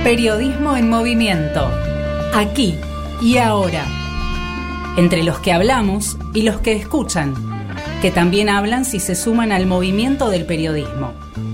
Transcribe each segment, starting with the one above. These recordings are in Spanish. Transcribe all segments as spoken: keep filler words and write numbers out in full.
Periodismo en movimiento. Aquí y ahora. Entre los que hablamos y los que escuchan, que también hablan si se suman al movimiento del periodismo.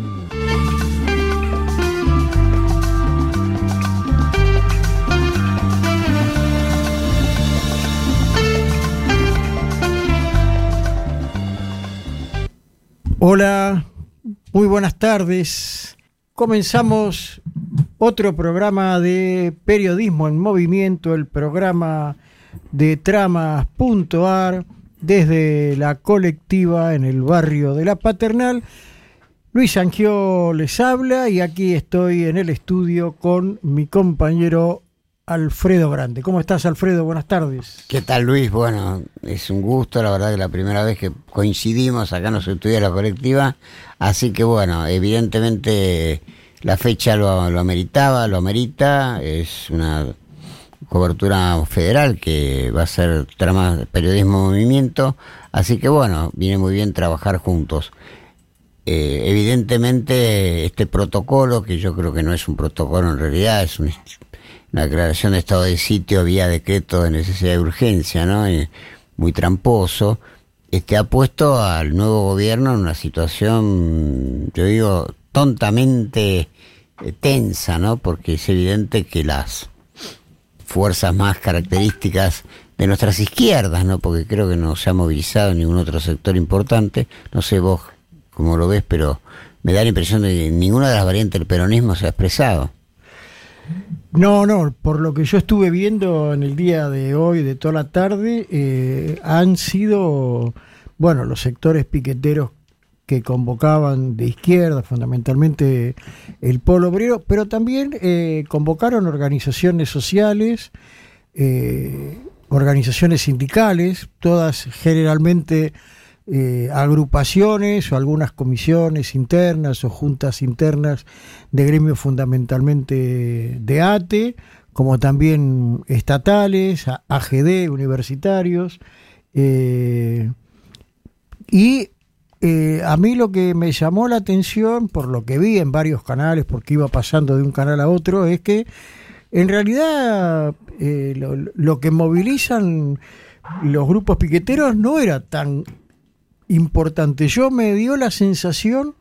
Hola, muy buenas tardes. Comenzamos otro programa de Periodismo en Movimiento, el programa de tramas punto a r desde la colectiva en el barrio de La Paternal. Luis Angió les habla y aquí estoy en el estudio con mi compañero Alfredo Grande. ¿Cómo estás, Alfredo? Buenas tardes. ¿Qué tal, Luis? Bueno, es un gusto, la verdad que la primera vez que coincidimos acá nos estudia la colectiva, así que bueno, evidentemente la fecha lo, lo ameritaba, lo amerita, es una cobertura federal que va a ser trama de periodismo movimiento, así que bueno, viene muy bien trabajar juntos. Eh, evidentemente este protocolo, que yo creo que no es un protocolo en realidad, es un una declaración de estado de sitio vía decreto de necesidad de urgencia, ¿no? Y muy tramposo, este ha puesto al nuevo gobierno en una situación, yo digo, tontamente eh, tensa, ¿no? Porque es evidente que las fuerzas más características de nuestras izquierdas, ¿no? Porque creo que no se ha movilizado en ningún otro sector importante, no sé vos cómo lo ves, pero me da la impresión de que ninguna de las variantes del peronismo se ha expresado. No, no, por lo que yo estuve viendo en el día de hoy, de toda la tarde, eh, han sido, bueno, los sectores piqueteros que convocaban de izquierda, fundamentalmente el Polo Obrero, pero también eh, convocaron organizaciones sociales, eh, organizaciones sindicales, todas generalmente Eh, agrupaciones o algunas comisiones internas o juntas internas de gremios fundamentalmente de A T E, como también estatales, A G D, universitarios, eh, y eh, a mí lo que me llamó la atención, por lo que vi en varios canales, porque iba pasando de un canal a otro, es que en realidad eh, lo, lo que movilizan los grupos piqueteros no era tan importante. Yo me dio la sensación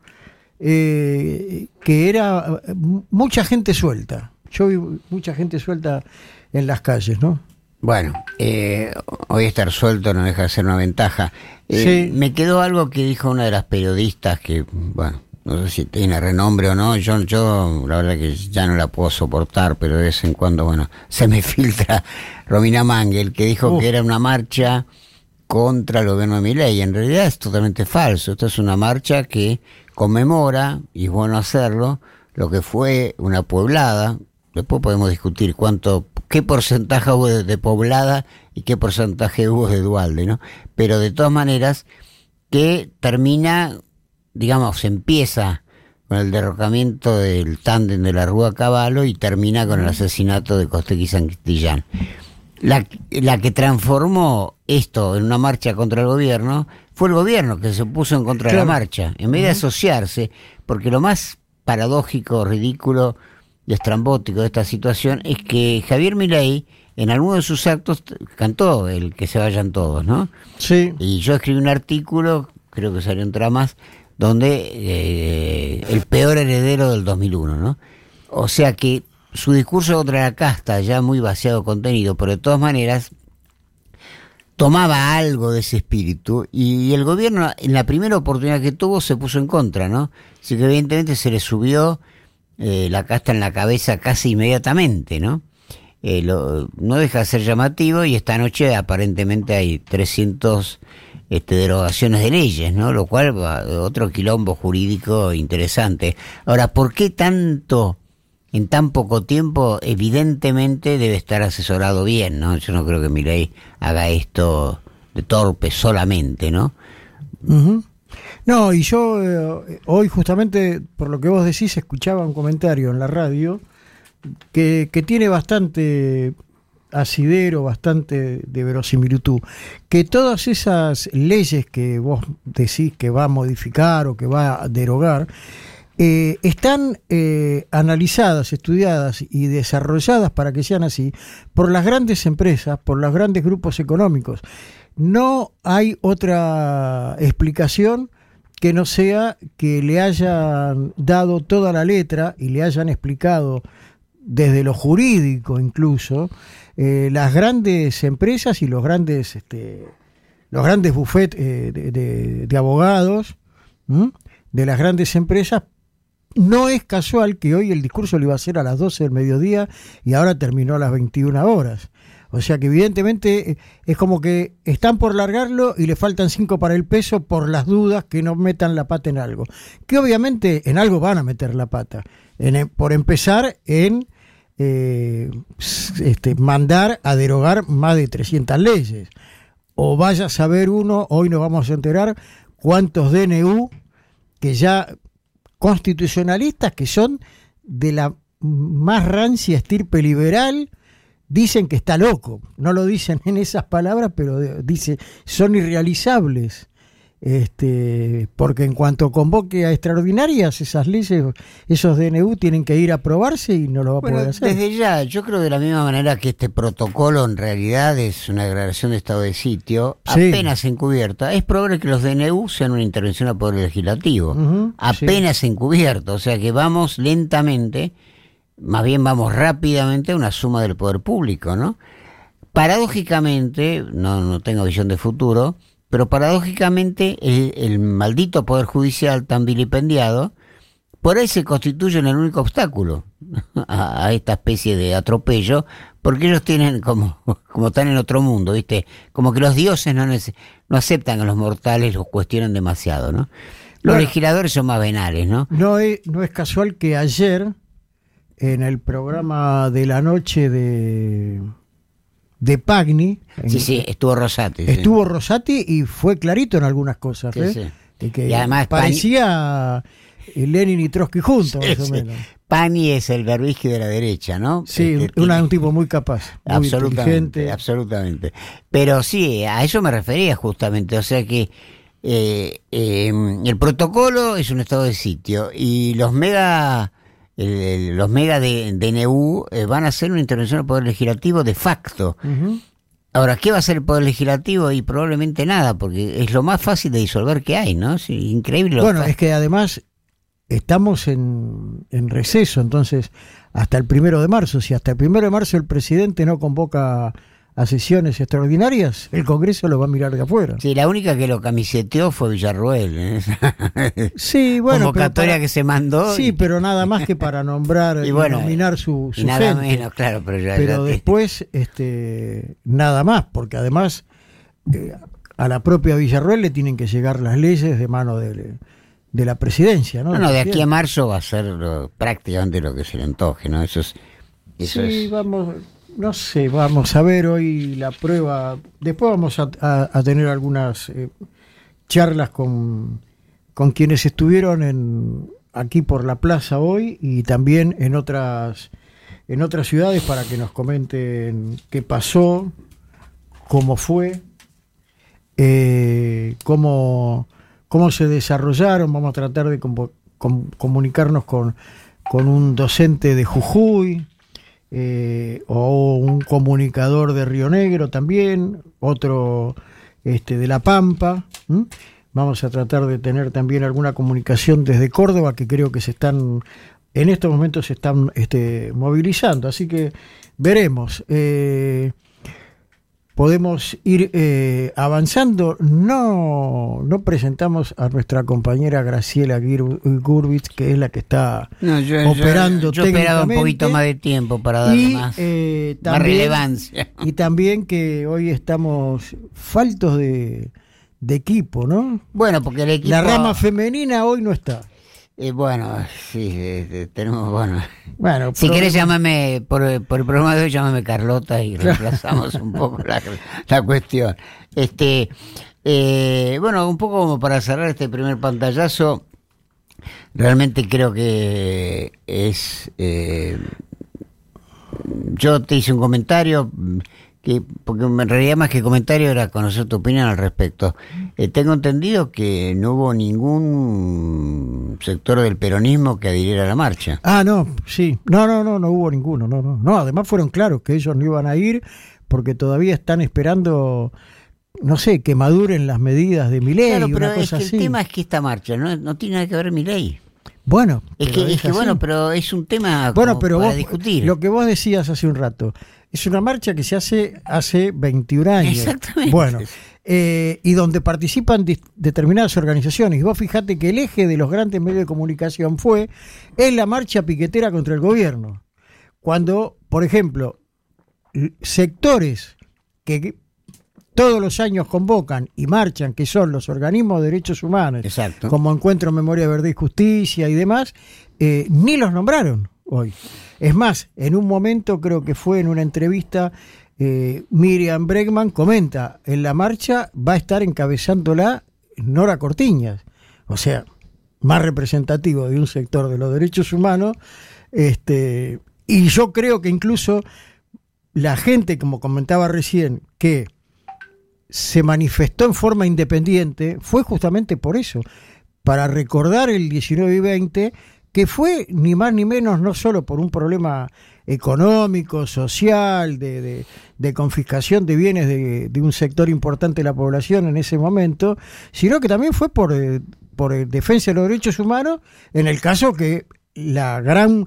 eh, que era mucha gente suelta. Yo vi mucha gente suelta en las calles, ¿no? Bueno, eh, hoy estar suelto no deja de ser una ventaja. Eh, sí. Me quedó algo que dijo una de las periodistas que, bueno, no sé si tiene renombre o no, yo, yo la verdad que ya no la puedo soportar, pero de vez en cuando, bueno, se me filtra Romina Mangel, que dijo uh. que era una marcha contra el gobierno de Milei. En realidad es totalmente falso. Esta es una marcha que conmemora, y es bueno hacerlo, lo que fue una poblada. Después podemos discutir cuánto, qué porcentaje hubo de, de poblada y qué porcentaje hubo de Duhalde, ¿no? Pero de todas maneras, que termina, digamos, empieza con el derrocamiento del tándem de la Rúa Cavallo y termina con el asesinato de Costecchi y Santillán. La, la que transformó esto en una marcha contra el gobierno fue el gobierno que se puso en contra claro. de la marcha, en vez de asociarse, porque lo más paradójico, ridículo y estrambótico de esta situación es que Javier Milei en alguno de sus actos cantó el que se vayan todos, ¿no? Sí. Y yo escribí un artículo, creo que salió en Tramas, donde eh, el peor heredero del dos mil uno, ¿no? O sea que su discurso contra la casta, ya muy vaciado contenido, pero de todas maneras tomaba algo de ese espíritu, y el gobierno en la primera oportunidad que tuvo se puso en contra, ¿no? Así que evidentemente se le subió eh, la casta en la cabeza casi inmediatamente, ¿no? Eh, lo, no deja de ser llamativo, y esta noche aparentemente hay trescientas este, derogaciones de leyes, ¿no? Lo cual va, otro quilombo jurídico interesante. Ahora, ¿por qué tanto en tan poco tiempo? Evidentemente debe estar asesorado bien, ¿no? Yo no creo que Milei haga esto de torpe solamente, ¿no? Uh-huh. No, y yo eh, hoy justamente, por lo que vos decís, escuchaba un comentario en la radio que, que tiene bastante asidero, bastante de verosimilitud, que todas esas leyes que vos decís que va a modificar o que va a derogar, eh, están eh, analizadas, estudiadas y desarrolladas para que sean así por las grandes empresas, por los grandes grupos económicos. No hay otra explicación que no sea que le hayan dado toda la letra y le hayan explicado desde lo jurídico incluso eh, las grandes empresas y los grandes este, los grandes bufetes eh, de, de, de abogados ¿m? de las grandes empresas. No es casual que hoy el discurso lo iba a hacer a las doce del mediodía y ahora terminó a las veintiuna horas. O sea que evidentemente es como que están por largarlo y le faltan cinco para el peso por las dudas que no metan la pata en algo. Que obviamente en algo van a meter la pata. En, por empezar en eh, este, mandar a derogar más de trescientas leyes. O vaya a saber uno, hoy nos vamos a enterar cuántos D N U que ya constitucionalistas que son de la más rancia estirpe liberal dicen que está loco, no lo dicen en esas palabras, pero dice son irrealizables, este, porque en cuanto convoque a extraordinarias esas leyes, esos D N U tienen que ir a aprobarse y no lo va a bueno, poder hacer. Desde ya, yo creo de la misma manera que este protocolo en realidad es una declaración de estado de sitio, sí. apenas encubierta, es probable que los D N U sean una intervención al Poder Legislativo, uh-huh, apenas sí. encubierto, o sea que vamos lentamente. Más bien vamos rápidamente a una suma del poder público, ¿no? Paradójicamente, no, no tengo visión de futuro, pero paradójicamente el, el maldito poder judicial tan vilipendiado, por ahí se constituye en el único obstáculo a, a esta especie de atropello, porque ellos tienen como, como están en otro mundo, ¿viste? Como que los dioses no, no aceptan a los mortales, los cuestionan demasiado, ¿no? Los bueno, legisladores son más venales, ¿no? No es, no es casual que ayer en el programa de la noche de de Pagni sí, sí, estuvo Rosati estuvo sí. Rosati y fue clarito en algunas cosas sí, ¿eh? sí. Y que y además parecía Pagni... Lenin y Trotsky juntos sí, más o menos. Sí. Pagni es el Berbisky de la derecha, ¿no? Sí, este, una, un tipo muy capaz, muy absolutamente, inteligente. Absolutamente. Pero sí, a eso me refería justamente, o sea que eh, eh, el protocolo es un estado de sitio y los mega El, el, los mega de D N U eh, van a hacer una intervención al Poder Legislativo de facto. Uh-huh. Ahora, ¿qué va a hacer el Poder Legislativo? Y probablemente nada, porque es lo más fácil de disolver que hay, ¿no? Es increíble. Bueno, es que además estamos en, en receso, entonces hasta el primero de marzo, si hasta el primero de marzo el presidente no convoca a sesiones extraordinarias, el Congreso lo va a mirar de afuera. Sí, la única que lo camiseteó fue Villarruel, ¿eh? Sí, bueno, convocatoria para, que se mandó. Sí, y... pero nada más que para nombrar y, bueno, y nominar su, su nada gente. Menos, claro, pero ya, pero ya después, este, nada más, porque además eh, a la propia Villarruel le tienen que llegar las leyes de mano de, de la presidencia, ¿no? No, no, de aquí a marzo va a ser lo, prácticamente lo que se le antoje, ¿no? Eso es, eso sí, es... vamos. No sé, vamos a ver hoy la prueba. Después vamos a, a, a tener algunas eh, charlas con, con quienes estuvieron en, aquí por la plaza hoy y también en otras en otras ciudades para que nos comenten qué pasó, cómo fue, eh, cómo, cómo se desarrollaron. Vamos a tratar de com- com- comunicarnos con, con un docente de Jujuy. Eh, o un comunicador de Río Negro también, otro este, de La Pampa. ¿Mm? Vamos a tratar de tener también alguna comunicación desde Córdoba, que creo que se están, en estos momentos se están este, movilizando, así que veremos. Eh, podemos ir eh, avanzando. No, no presentamos a nuestra compañera Graciela Gurvitz, que es la que está no, yo, operando yo, yo esperaba un poquito más de tiempo para darle y, más, eh, también, más relevancia. Y también que hoy estamos faltos de, de equipo, ¿no? Bueno, porque el equipo... La rama femenina hoy no está. Eh, bueno, sí, eh, tenemos, bueno... bueno si pero... querés llámame, por, por el programa de hoy, llámame Carlota y reemplazamos un poco la, la cuestión. Este, eh, bueno, un poco como para cerrar este primer pantallazo, realmente creo que es... Eh, yo te hice un comentario que porque en realidad más que comentario era conocer tu opinión al respecto. Eh, tengo entendido que no hubo ningún sector del peronismo que adhiriera a la marcha. Ah, no, sí. No, no, no, no hubo ninguno. No, no. No, además fueron claros que ellos no iban a ir porque todavía están esperando, no sé, que maduren las medidas de Milei. Claro, pero una cosa es que así. el tema es que esta marcha no, no tiene nada que ver Milei. Bueno, es que, es que bueno, pero es un tema bueno, pero para vos, discutir. Lo que vos decías hace un rato, es una marcha que se hace hace veintiún años. Exactamente. Bueno, eh, y donde participan dis- determinadas organizaciones. Y vos fijate que el eje de los grandes medios de comunicación fue es la marcha piquetera contra el gobierno. Cuando, por ejemplo, sectores que todos los años convocan y marchan, que son los organismos de derechos humanos, exacto, como Encuentro Memoria, Verdad y Justicia y demás, eh, ni los nombraron hoy. Es más, en un momento, creo que fue en una entrevista, eh, Miriam Bregman comenta, en la marcha va a estar encabezándola Nora Cortiñas, o sea, más representativo de un sector de los derechos humanos, este, y yo creo que incluso la gente, como comentaba recién, que se manifestó en forma independiente, fue justamente por eso, para recordar el diecinueve y veinte, que fue ni más ni menos no solo por un problema económico, social, de, de, de confiscación de bienes de, de un sector importante de la población en ese momento, sino que también fue por, por defensa de los derechos humanos, en el caso que la gran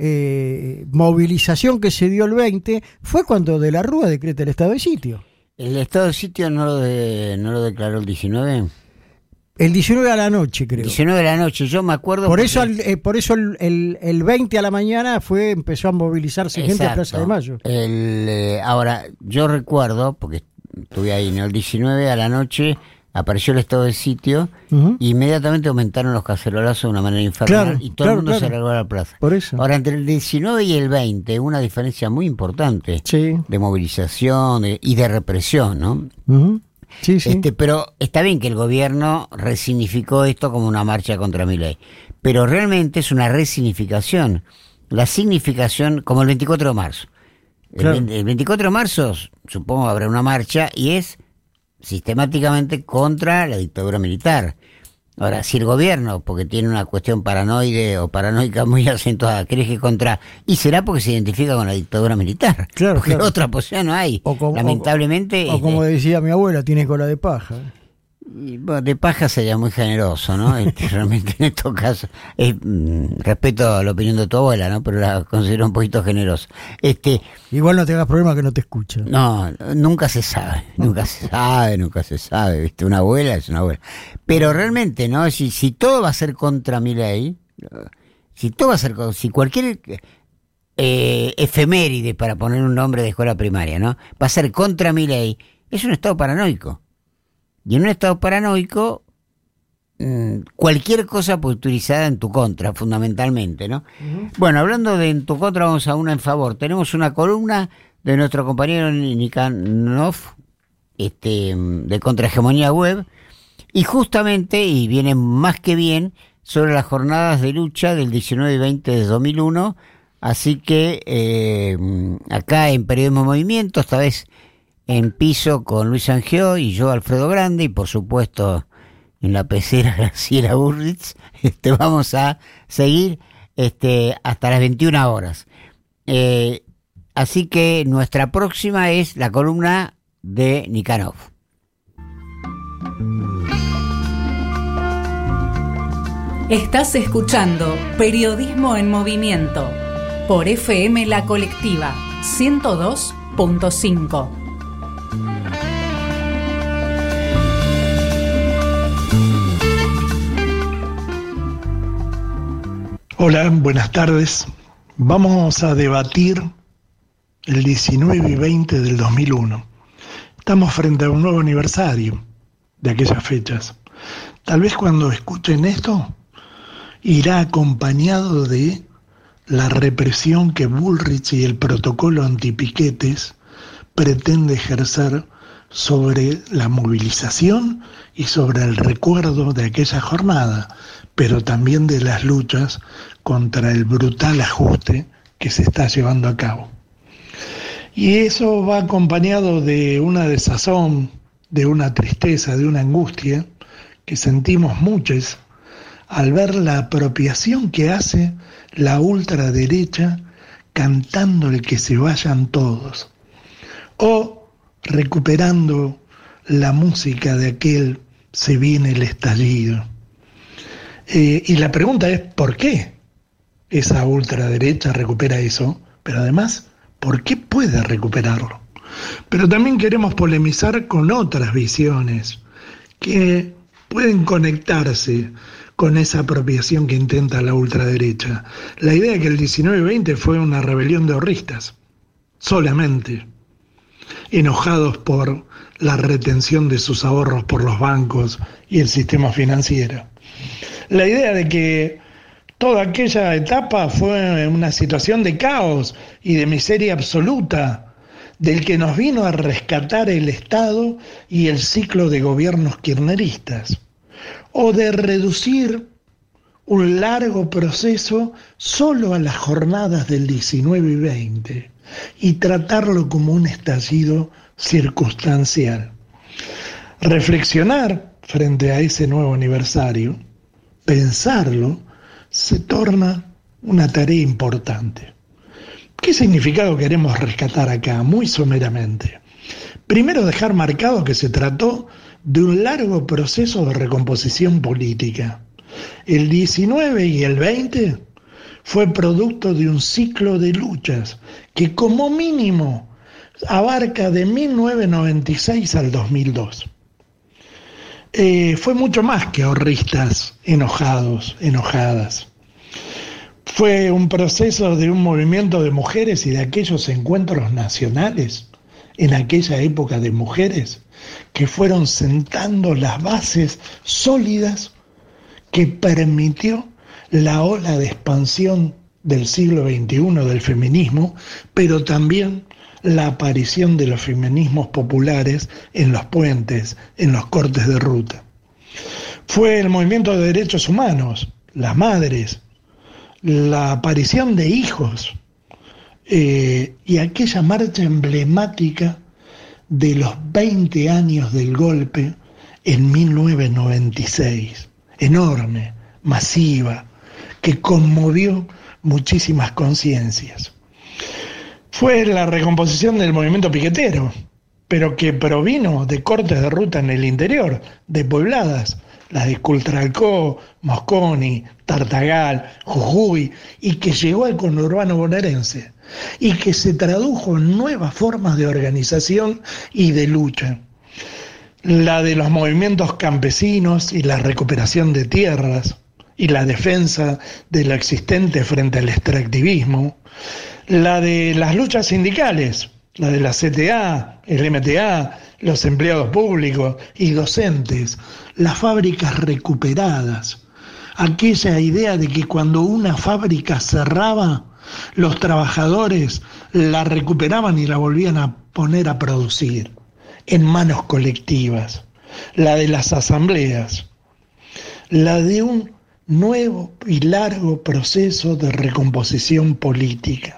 eh, movilización que se dio el veinte fue cuando De la Rúa decreta el estado de sitio. ¿El estado de sitio no lo, de, no lo declaró el diecinueve? El diecinueve a la noche, creo. diecinueve de la noche, yo me acuerdo. Por porque... eso, eh, por eso el, el, el veinte a la mañana fue empezó a movilizarse Exacto. gente a Plaza de Mayo. El, eh, ahora, yo recuerdo, porque estuve ahí, ¿no? El diecinueve a la noche apareció el estado de sitio, uh-huh. y inmediatamente aumentaron los cacerolazos de una manera infernal, claro, y todo claro, el mundo claro. se largó a la plaza. Por eso. Ahora, entre el diecinueve y el veinte, una diferencia muy importante, sí. de movilización de, y de represión, ¿no? Uh-huh. Sí, sí. Este, pero está bien que el gobierno resignificó esto como una marcha contra Milei, pero realmente es una resignificación. La significación, como el veinticuatro de marzo. Claro. El, el veinticuatro de marzo, supongo, habrá una marcha y es sistemáticamente contra la dictadura militar. Ahora, si el gobierno, porque tiene una cuestión paranoide o paranoica muy acentuada, cree que contra... Y será porque se identifica con la dictadura militar. Claro, porque claro. otra posición no hay. O como, Lamentablemente... O, o como este, decía mi abuela, tiene cola de paja. Y, bueno, de paja sería muy generoso, ¿no? Este, realmente en estos casos, eh, respeto la opinión de tu abuela, ¿no? Pero la considero un poquito generosa. Este, Igual no te hagas problema que no te escucha. no, nunca se sabe, nunca se sabe, nunca se sabe, ¿viste? Una abuela es una abuela. Pero realmente, ¿no? Si, si todo va a ser contra Milei, si todo va a ser, si cualquier eh, efeméride, para poner un nombre de escuela primaria, ¿no? Va a ser contra Milei, es un estado paranoico. Y en un estado paranoico, mmm, cualquier cosa puede ser utilizada en tu contra, fundamentalmente, ¿no? Uh-huh. Bueno, hablando de en tu contra, vamos a una en favor. Tenemos una columna de nuestro compañero Nikanov, este, de Contrahegemonía Web, y justamente, y viene más que bien, sobre las jornadas de lucha del diecinueve y veinte de dos mil uno. Así que eh, acá en Periodismo Movimiento, esta vez en piso con Luis Angió y yo, Alfredo Grande, y por supuesto en la pecera Graciela Urritz, este, vamos a seguir este, hasta las veintiuna horas. Eh, así que nuestra próxima es la columna de Nikanov. Estás escuchando Periodismo en Movimiento por F M La Colectiva ciento dos punto cinco. Hola, buenas tardes. Vamos a debatir el diecinueve y veinte del dos mil uno. Estamos frente a un nuevo aniversario de aquellas fechas. Tal vez cuando escuchen esto, irá acompañado de la represión que Bullrich y el protocolo antipiquetes pretende ejercer sobre la movilización y sobre el recuerdo de aquella jornada, pero también de las luchas contra el brutal ajuste que se está llevando a cabo. Y eso va acompañado de una desazón, de una tristeza, de una angustia que sentimos muchos al ver la apropiación que hace la ultraderecha cantándole que se vayan todos, o recuperando la música de aquel Se viene el estallido. Eh, y la pregunta es, ¿por qué esa ultraderecha recupera eso? Pero además, ¿por qué puede recuperarlo? Pero también queremos polemizar con otras visiones que pueden conectarse con esa apropiación que intenta la ultraderecha. La idea de que el diecinueve veinte fue una rebelión de ahorristas, solamente, enojados por la retención de sus ahorros por los bancos y el sistema financiero. La idea de que toda aquella etapa fue una situación de caos y de miseria absoluta, del que nos vino a rescatar el Estado y el ciclo de gobiernos kirchneristas, o de reducir un largo proceso solo a las jornadas del diecinueve y veinte y tratarlo como un estallido circunstancial. Reflexionar frente a ese nuevo aniversario, pensarlo, se torna una tarea importante. ¿Qué significado queremos rescatar acá? Muy someramente. Primero, dejar marcado que se trató de un largo proceso de recomposición política. El diecinueve y el veinte fue producto de un ciclo de luchas que como mínimo abarca de mil novecientos noventa y seis al dos mil dos. Eh, fue mucho más que ahorristas enojados, enojadas. Fue un proceso de un movimiento de mujeres y de aquellos encuentros nacionales en aquella época de mujeres que fueron sentando las bases sólidas que permitió la ola de expansión del siglo veintiuno del feminismo, pero también la aparición de los feminismos populares en los puentes, en los cortes de ruta. Fue el movimiento de derechos humanos, las madres, la aparición de hijos eh, y aquella marcha emblemática de los veinte años del golpe en mil novecientos noventa y seis, enorme, masiva, que conmovió muchísimas conciencias. Fue la recomposición del movimiento piquetero, pero que provino de cortes de ruta en el interior, de pobladas, las de Cultralcó, Mosconi, Tartagal, Jujuy, y que llegó al conurbano bonaerense, y que se tradujo en nuevas formas de organización y de lucha. La de los movimientos campesinos y la recuperación de tierras, y la defensa de lo existente frente al extractivismo, la de las luchas sindicales, la de la C T A, el M T A, los empleados públicos y docentes, las fábricas recuperadas, aquella idea de que cuando una fábrica cerraba, los trabajadores la recuperaban y la volvían a poner a producir en manos colectivas, la de las asambleas, la de un nuevo y largo proceso de recomposición política.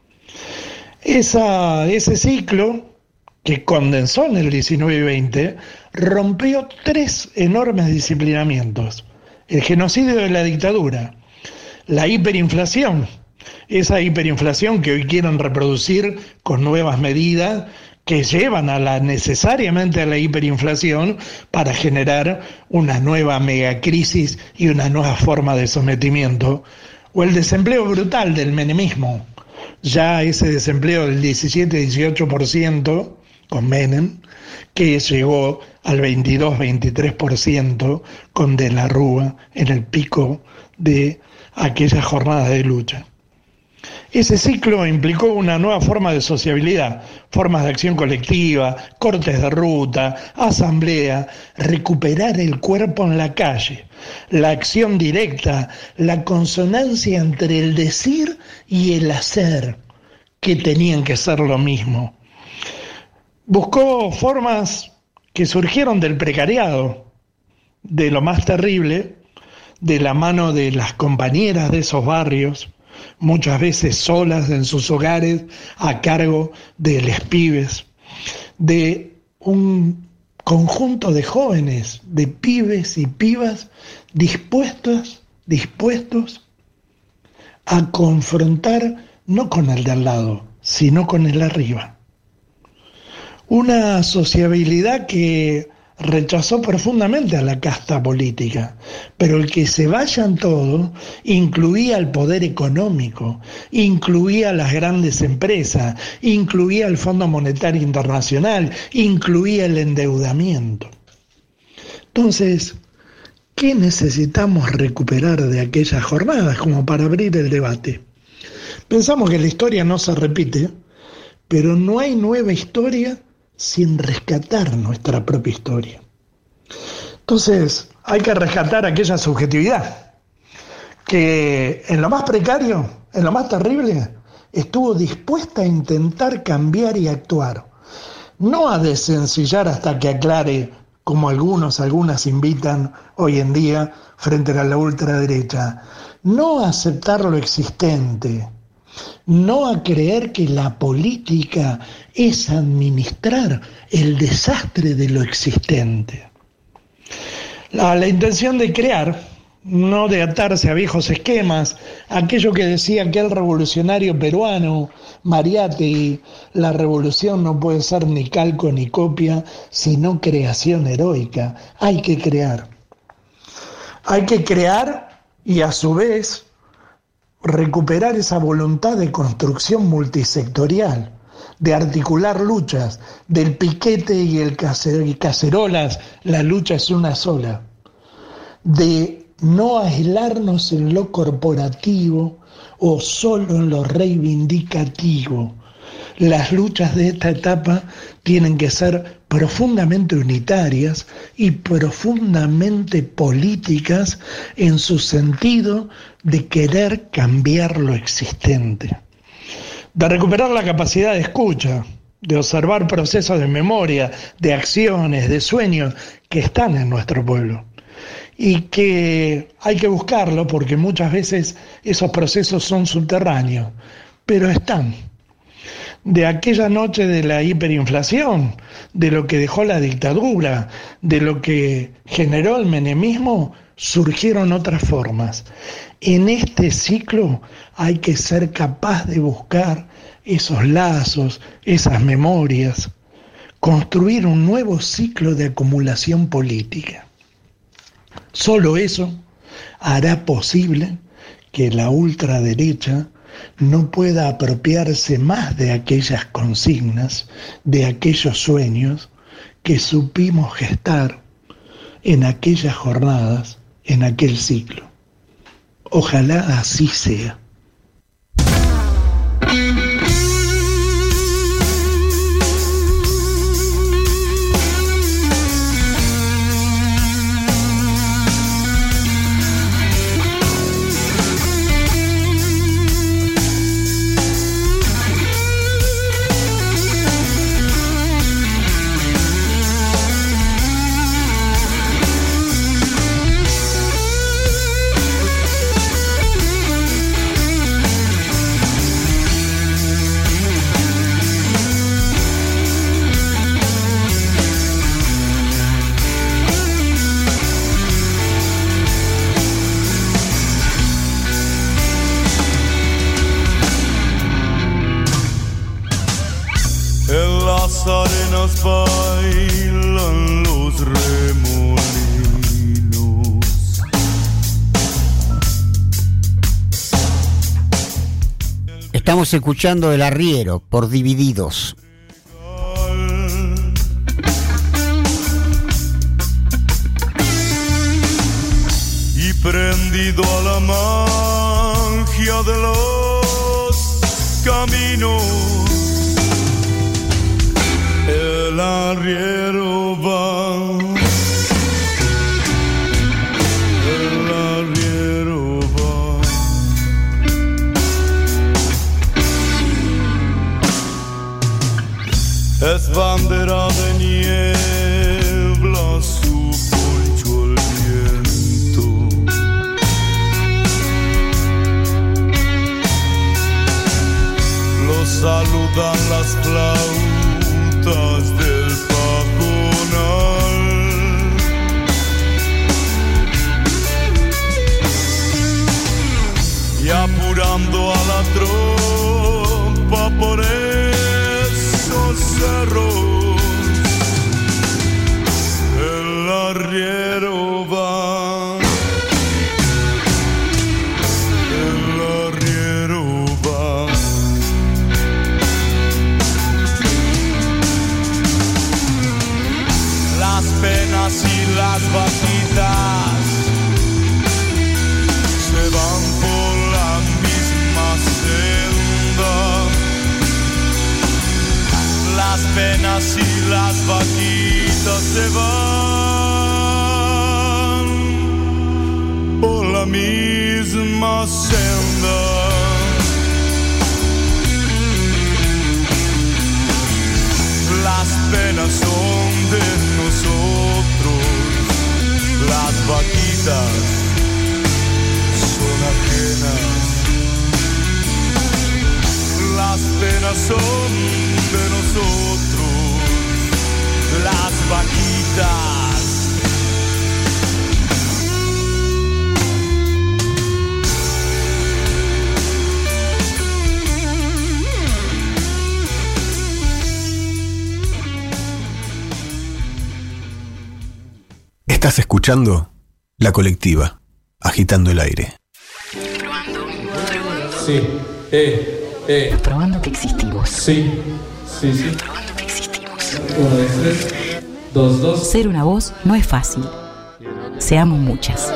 Esa, ese ciclo, que condensó en el diecinueve y veinte, rompió tres enormes disciplinamientos: el genocidio de la dictadura, la hiperinflación, esa hiperinflación que hoy quieren reproducir con nuevas medidas que llevan a la necesariamente a la hiperinflación para generar una nueva megacrisis y una nueva forma de sometimiento, o el desempleo brutal del menemismo, ya ese desempleo del diecisiete a dieciocho por ciento con Menem, que llegó al veintidós a veintitrés por ciento con De la Rúa en el pico de aquellas jornadas de lucha. Ese ciclo implicó una nueva forma de sociabilidad, formas de acción colectiva, cortes de ruta, asamblea, recuperar el cuerpo en la calle, la acción directa, la consonancia entre el decir y el hacer, que tenían que ser lo mismo. Buscó formas que surgieron del precariado, de lo más terrible, de la mano de las compañeras de esos barrios, muchas veces solas en sus hogares, a cargo de los pibes, de un conjunto de jóvenes, de pibes y pibas dispuestos, dispuestos a confrontar no con el de al lado, sino con el arriba. Una sociabilidad que rechazó profundamente a la casta política, pero el que se vayan todos incluía el poder económico, incluía las grandes empresas, incluía el Fondo Monetario Internacional, incluía el endeudamiento. Entonces, ¿qué necesitamos recuperar de aquellas jornadas como para abrir el debate? Pensamos que la historia no se repite, pero no hay nueva historia sin rescatar nuestra propia historia. Entonces, hay que rescatar aquella subjetividad que en lo más precario, en lo más terrible, estuvo dispuesta a intentar cambiar y actuar, no a desencillar hasta que aclare, como algunos, algunas invitan hoy en día frente a la ultraderecha, no a aceptar lo existente, no a creer que la política es administrar el desastre de lo existente. La, la intención de crear, no de atarse a viejos esquemas, aquello que decía aquel revolucionario peruano, Mariátegui, la revolución no puede ser ni calco ni copia, sino creación heroica. Hay que crear. Hay que crear y a su vez recuperar esa voluntad de construcción multisectorial, de articular luchas, del piquete y el cacer- y cacerolas, la lucha es una sola, de no aislarnos en lo corporativo o solo en lo reivindicativo. Las luchas de esta etapa tienen que ser profundamente unitarias y profundamente políticas en su sentido de querer cambiar lo existente, de recuperar la capacidad de escucha, de observar procesos de memoria, de acciones, de sueños que están en nuestro pueblo y que hay que buscarlo porque muchas veces esos procesos son subterráneos, pero están. De aquella noche de la hiperinflación, de lo que dejó la dictadura, de lo que generó el menemismo, surgieron otras formas. En este ciclo hay que ser capaz de buscar esos lazos, esas memorias, construir un nuevo ciclo de acumulación política. Solo eso hará posible que la ultraderecha no pueda apropiarse más de aquellas consignas, de aquellos sueños que supimos gestar en aquellas jornadas, en aquel ciclo. Ojalá así sea. Arenas bailan los remolinos. Estamos escuchando El Arriero por Divididos. Y prendido a la magia de los caminos, el arriero va, el arriero va. Es bandera de niebla, su poncho el viento. penas y las vaquitas se van por la misma senda. Las penas y las vaquitas se van por la misma senda. Las penas son de nosotros, las vaquitas son ajenas. Las penas son de nosotros, las vaquitas. Estás escuchando La Colectiva, agitando el aire. Probando. Sí, eh, eh. Probando que existimos. Sí, sí, sí. Probando que existimos. Uno, dos, tres, dos, dos. Ser una voz no es fácil. Seamos muchas.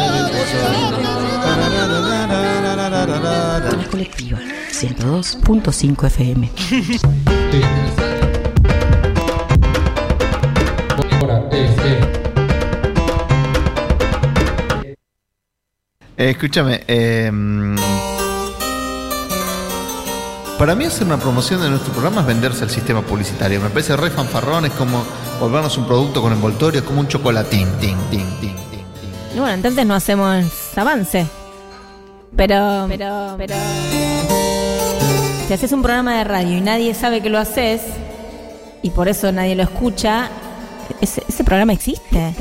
La Colectiva, ciento dos punto cinco F M. Sí. Ahora, eh, eh. Eh, escúchame, eh, para mí hacer una promoción de nuestro programa es venderse al sistema publicitario. Me parece re fanfarrón, es como volvernos un producto con envoltorio, es como un chocolatín. Tin, tin, tin, tin, tin. Bueno, entonces no hacemos avance. Pero, pero, pero... Si haces un programa de radio y nadie sabe que lo haces, y por eso nadie lo escucha, ese, ese programa existe.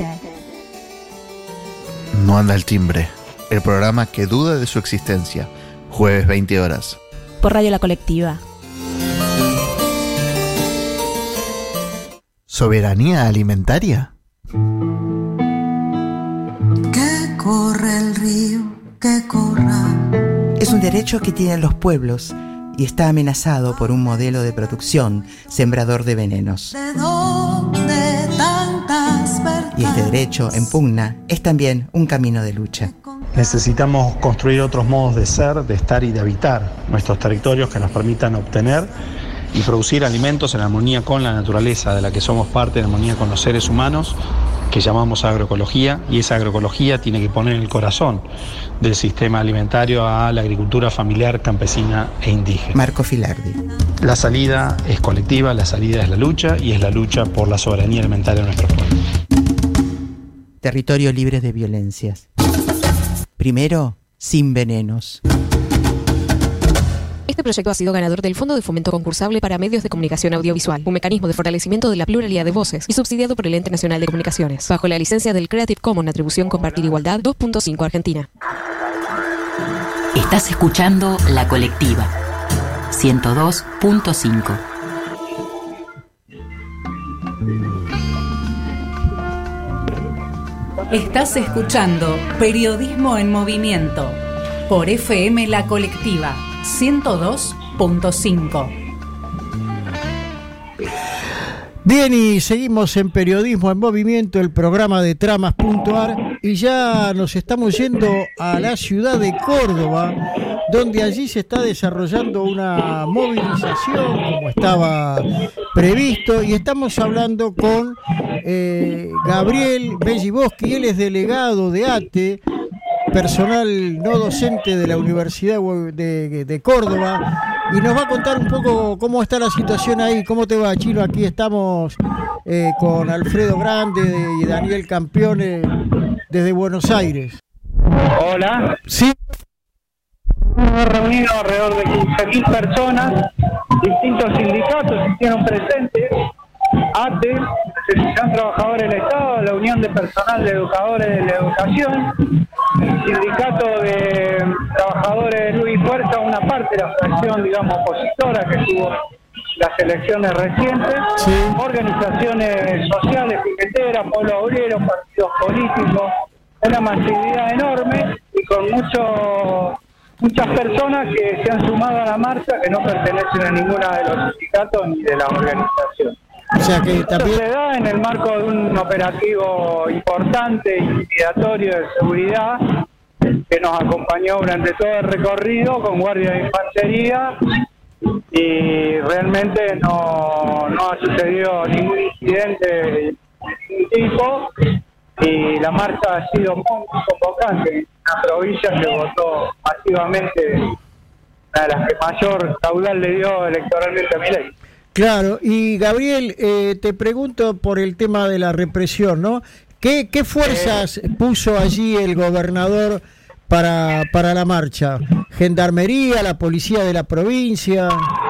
No anda el timbre. El programa que duda de su existencia. Jueves veinte horas. Por Radio La Colectiva. ¿Soberanía alimentaria? Que corre el río, que corra. Es un derecho que tienen los pueblos y está amenazado por un modelo de producción sembrador de venenos. ¿De dónde tantas verdades? Y este derecho en pugna es también un camino de lucha. Necesitamos construir otros modos de ser, de estar y de habitar nuestros territorios que nos permitan obtener y producir alimentos en armonía con la naturaleza, de la que somos parte, en armonía con los seres humanos, que llamamos agroecología, y esa agroecología tiene que poner en el corazón del sistema alimentario a la agricultura familiar, campesina e indígena. Marco Filardi. La salida es colectiva, la salida es la lucha, y es la lucha por la soberanía alimentaria de nuestros pueblos. Territorio libre de violencias. Primero, sin venenos. Este proyecto ha sido ganador del Fondo de Fomento Concursable para Medios de Comunicación Audiovisual, un mecanismo de fortalecimiento de la pluralidad de voces, y subsidiado por el Ente Nacional de Comunicaciones, bajo la licencia del Creative Commons Atribución Compartir Igualdad dos punto cinco Argentina. Estás escuchando La Colectiva, ciento dos punto cinco. Estás escuchando Periodismo en Movimiento por F M La Colectiva ciento dos punto cinco. Bien, y seguimos en Periodismo en Movimiento, el programa de Tramas punto a r, y ya nos estamos yendo a la ciudad de Córdoba, donde allí se está desarrollando una movilización como estaba previsto, y estamos hablando con eh, Gabriel Belliboski. Él es delegado de A T E, personal no docente de la Universidad de, de Córdoba, y nos va a contar un poco cómo está la situación ahí. ¿Cómo te va, Chino? Aquí estamos eh, con Alfredo Grande y Daniel Campione desde Buenos Aires. Hola. Sí. Hemos reunido alrededor de quince mil personas, distintos sindicatos hicieron presentes, A T E, Asociación Trabajadores del Estado, la Unión de Personal de Educadores de la Educación, el Sindicato de Trabajadores de Luz y Fuerza, una parte de la fracción, digamos, opositora que tuvo las elecciones recientes, sí. Organizaciones sociales, piqueteras, pueblo obrero, partidos políticos, una masividad enorme y con mucho... muchas personas que se han sumado a la marcha que no pertenecen a ninguna de los sindicatos ni de las organizaciones. O sea que Esto también... se da en el marco de un operativo importante, intimidatorio de seguridad, que nos acompañó durante todo el recorrido con guardia de infantería, y realmente no, no ha sucedido ningún incidente de ningún tipo, y la marcha ha sido muy convocante en una provincia que votó masivamente, una de las que mayor caudal le dio electoralmente a Milei. Claro, y Gabriel, eh, te pregunto por el tema de la represión, ¿no? ¿Qué, qué fuerzas eh. puso allí el gobernador para, para la marcha? ¿Gendarmería, la policía de la provincia?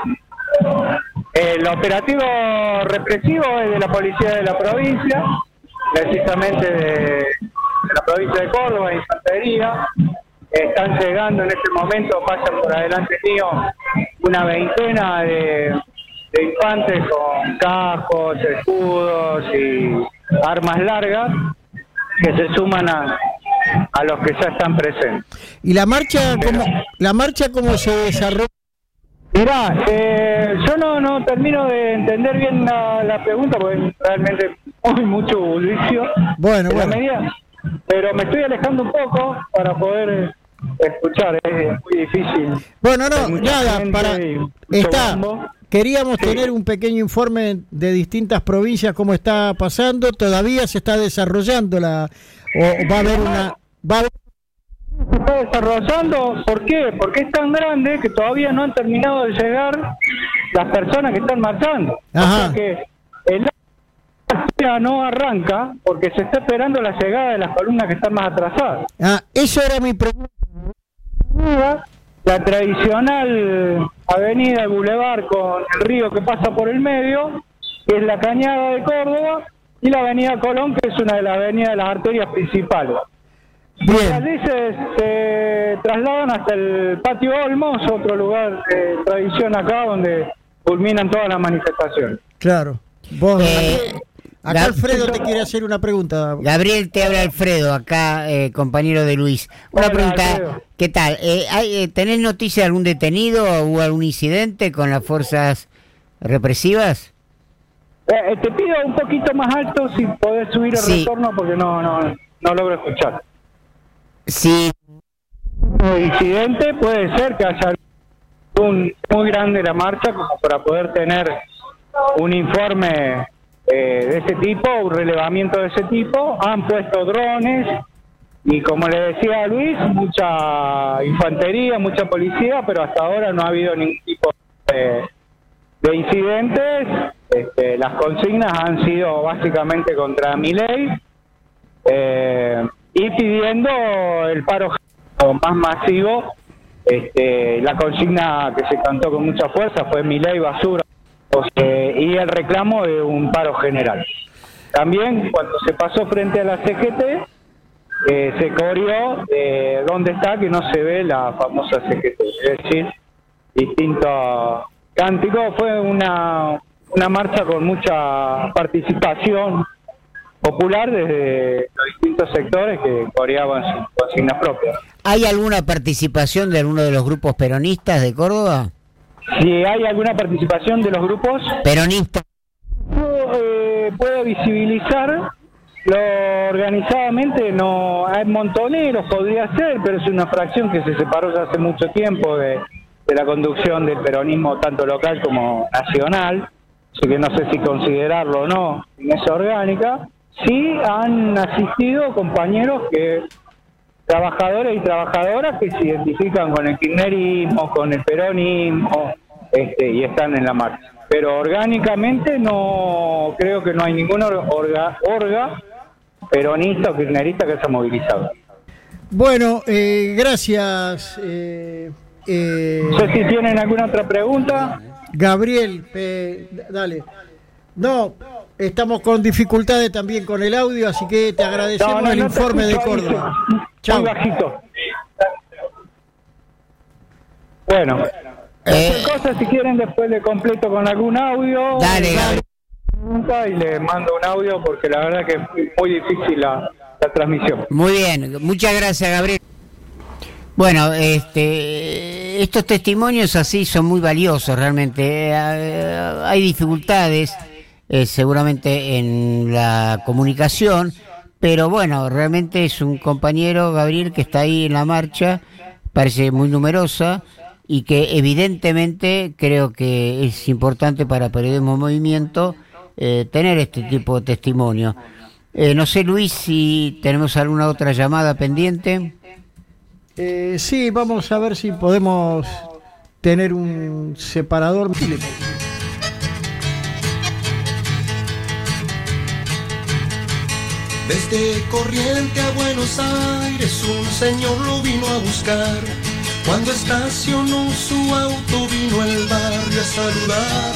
El operativo represivo es de la policía de la provincia, precisamente de, de la provincia de Córdoba, Infantería. Están llegando en este momento, pasan por adelante mío, una veintena de, de infantes con cascos, escudos y armas largas que se suman a, a los que ya están presentes. ¿Y la marcha cómo, la marcha cómo se desarrolla? Mirá, eh, yo no, no termino de entender bien la, la pregunta porque realmente hay mucho bullicio. Bueno, en bueno. La medida, pero me estoy alejando un poco para poder escuchar, es muy difícil. Bueno, no, nada, para está. Queríamos sí. tener un pequeño informe de distintas provincias cómo está pasando. Todavía se está desarrollando la o va a haber una va a haber se está desarrollando. ¿Por qué? Porque es tan grande que todavía no han terminado de llegar las personas que están marchando. Ajá. O sea que el marcha no arranca porque se está esperando la llegada de las columnas que están más atrasadas. Ah, eso era mi pregunta. La tradicional avenida, el bulevar con el río que pasa por el medio, que es la Cañada de Córdoba, y la avenida Colón, que es una de las avenidas de las arterias principales. Bien. Allí se, se trasladan hasta el Patio Olmos, otro lugar de tradición acá donde culminan todas las manifestaciones. Claro. Vos, Eh, acá Gab- Alfredo te quiere hacer una pregunta. Gabriel, te habla Alfredo, acá eh, compañero de Luis. Una Hola, pregunta, Alfredo. ¿qué tal? Eh, hay, eh, ¿Tenés noticia de algún detenido o hubo algún incidente con las fuerzas represivas? Eh, te pido un poquito más alto si podés subir el Sí. retorno porque no, no, no logro escuchar. Sí. Incidente puede ser que haya un muy grande la marcha como para poder tener un informe eh, de ese tipo, un relevamiento de ese tipo. Han puesto drones y, como le decía a Luis, mucha infantería, mucha policía, pero hasta ahora no ha habido ningún tipo de, de incidentes. Este, las consignas han sido básicamente contra Milei eh, y pidiendo el paro más masivo. Este, la consigna que se cantó con mucha fuerza fue Milei basura, eh, y el reclamo de un paro general. También cuando se pasó frente a la C G T eh, se corrió de dónde está, que no se ve la famosa C G T, es decir, distintos cánticos. Fue una, una marcha con mucha participación popular desde los distintos sectores que coreaban sus consignas propias. ¿Hay alguna participación de alguno de los grupos peronistas de Córdoba? Si hay alguna participación de los grupos peronistas, yo eh, puedo visibilizar lo organizadamente, no hay montoneros, podría ser, pero es una fracción que se separó ya hace mucho tiempo de, de la conducción del peronismo tanto local como nacional, así que no sé si considerarlo o no en esa orgánica. Sí han asistido compañeros que trabajadores y trabajadoras que se identifican con el kirchnerismo, con el peronismo, este, y están en la marcha. Pero orgánicamente no creo que no hay ningún orga, orga peronista o kirchnerista que se ha movilizado. Bueno, eh, gracias. Eh, eh, No sé si tienen alguna otra pregunta. Gabriel, eh, dale. No, estamos con dificultades también con el audio, así que te agradecemos No, no, el no te informe de escucho ahí, Córdoba. Muy Chao. bajito. Bueno, cualquier cosa, si quieren, después le completo con algún audio. Dale, Gabriel. Y le mando un audio porque la verdad que es muy difícil la, la transmisión. Muy bien, muchas gracias, Gabriel. Bueno, este, estos testimonios así son muy valiosos realmente. Eh, hay dificultades. eh, seguramente en la comunicación, pero bueno, realmente es un compañero, Gabriel, que está ahí en la marcha, parece muy numerosa, y que evidentemente creo que es importante para Periodismo Movimiento eh, tener este tipo de testimonio. Eh, no sé, Luis, si tenemos alguna otra llamada pendiente. Eh, sí, vamos a ver si podemos tener un separador. Desde Corriente a Buenos Aires un señor lo vino a buscar. Cuando estacionó su auto vino al barrio a saludar.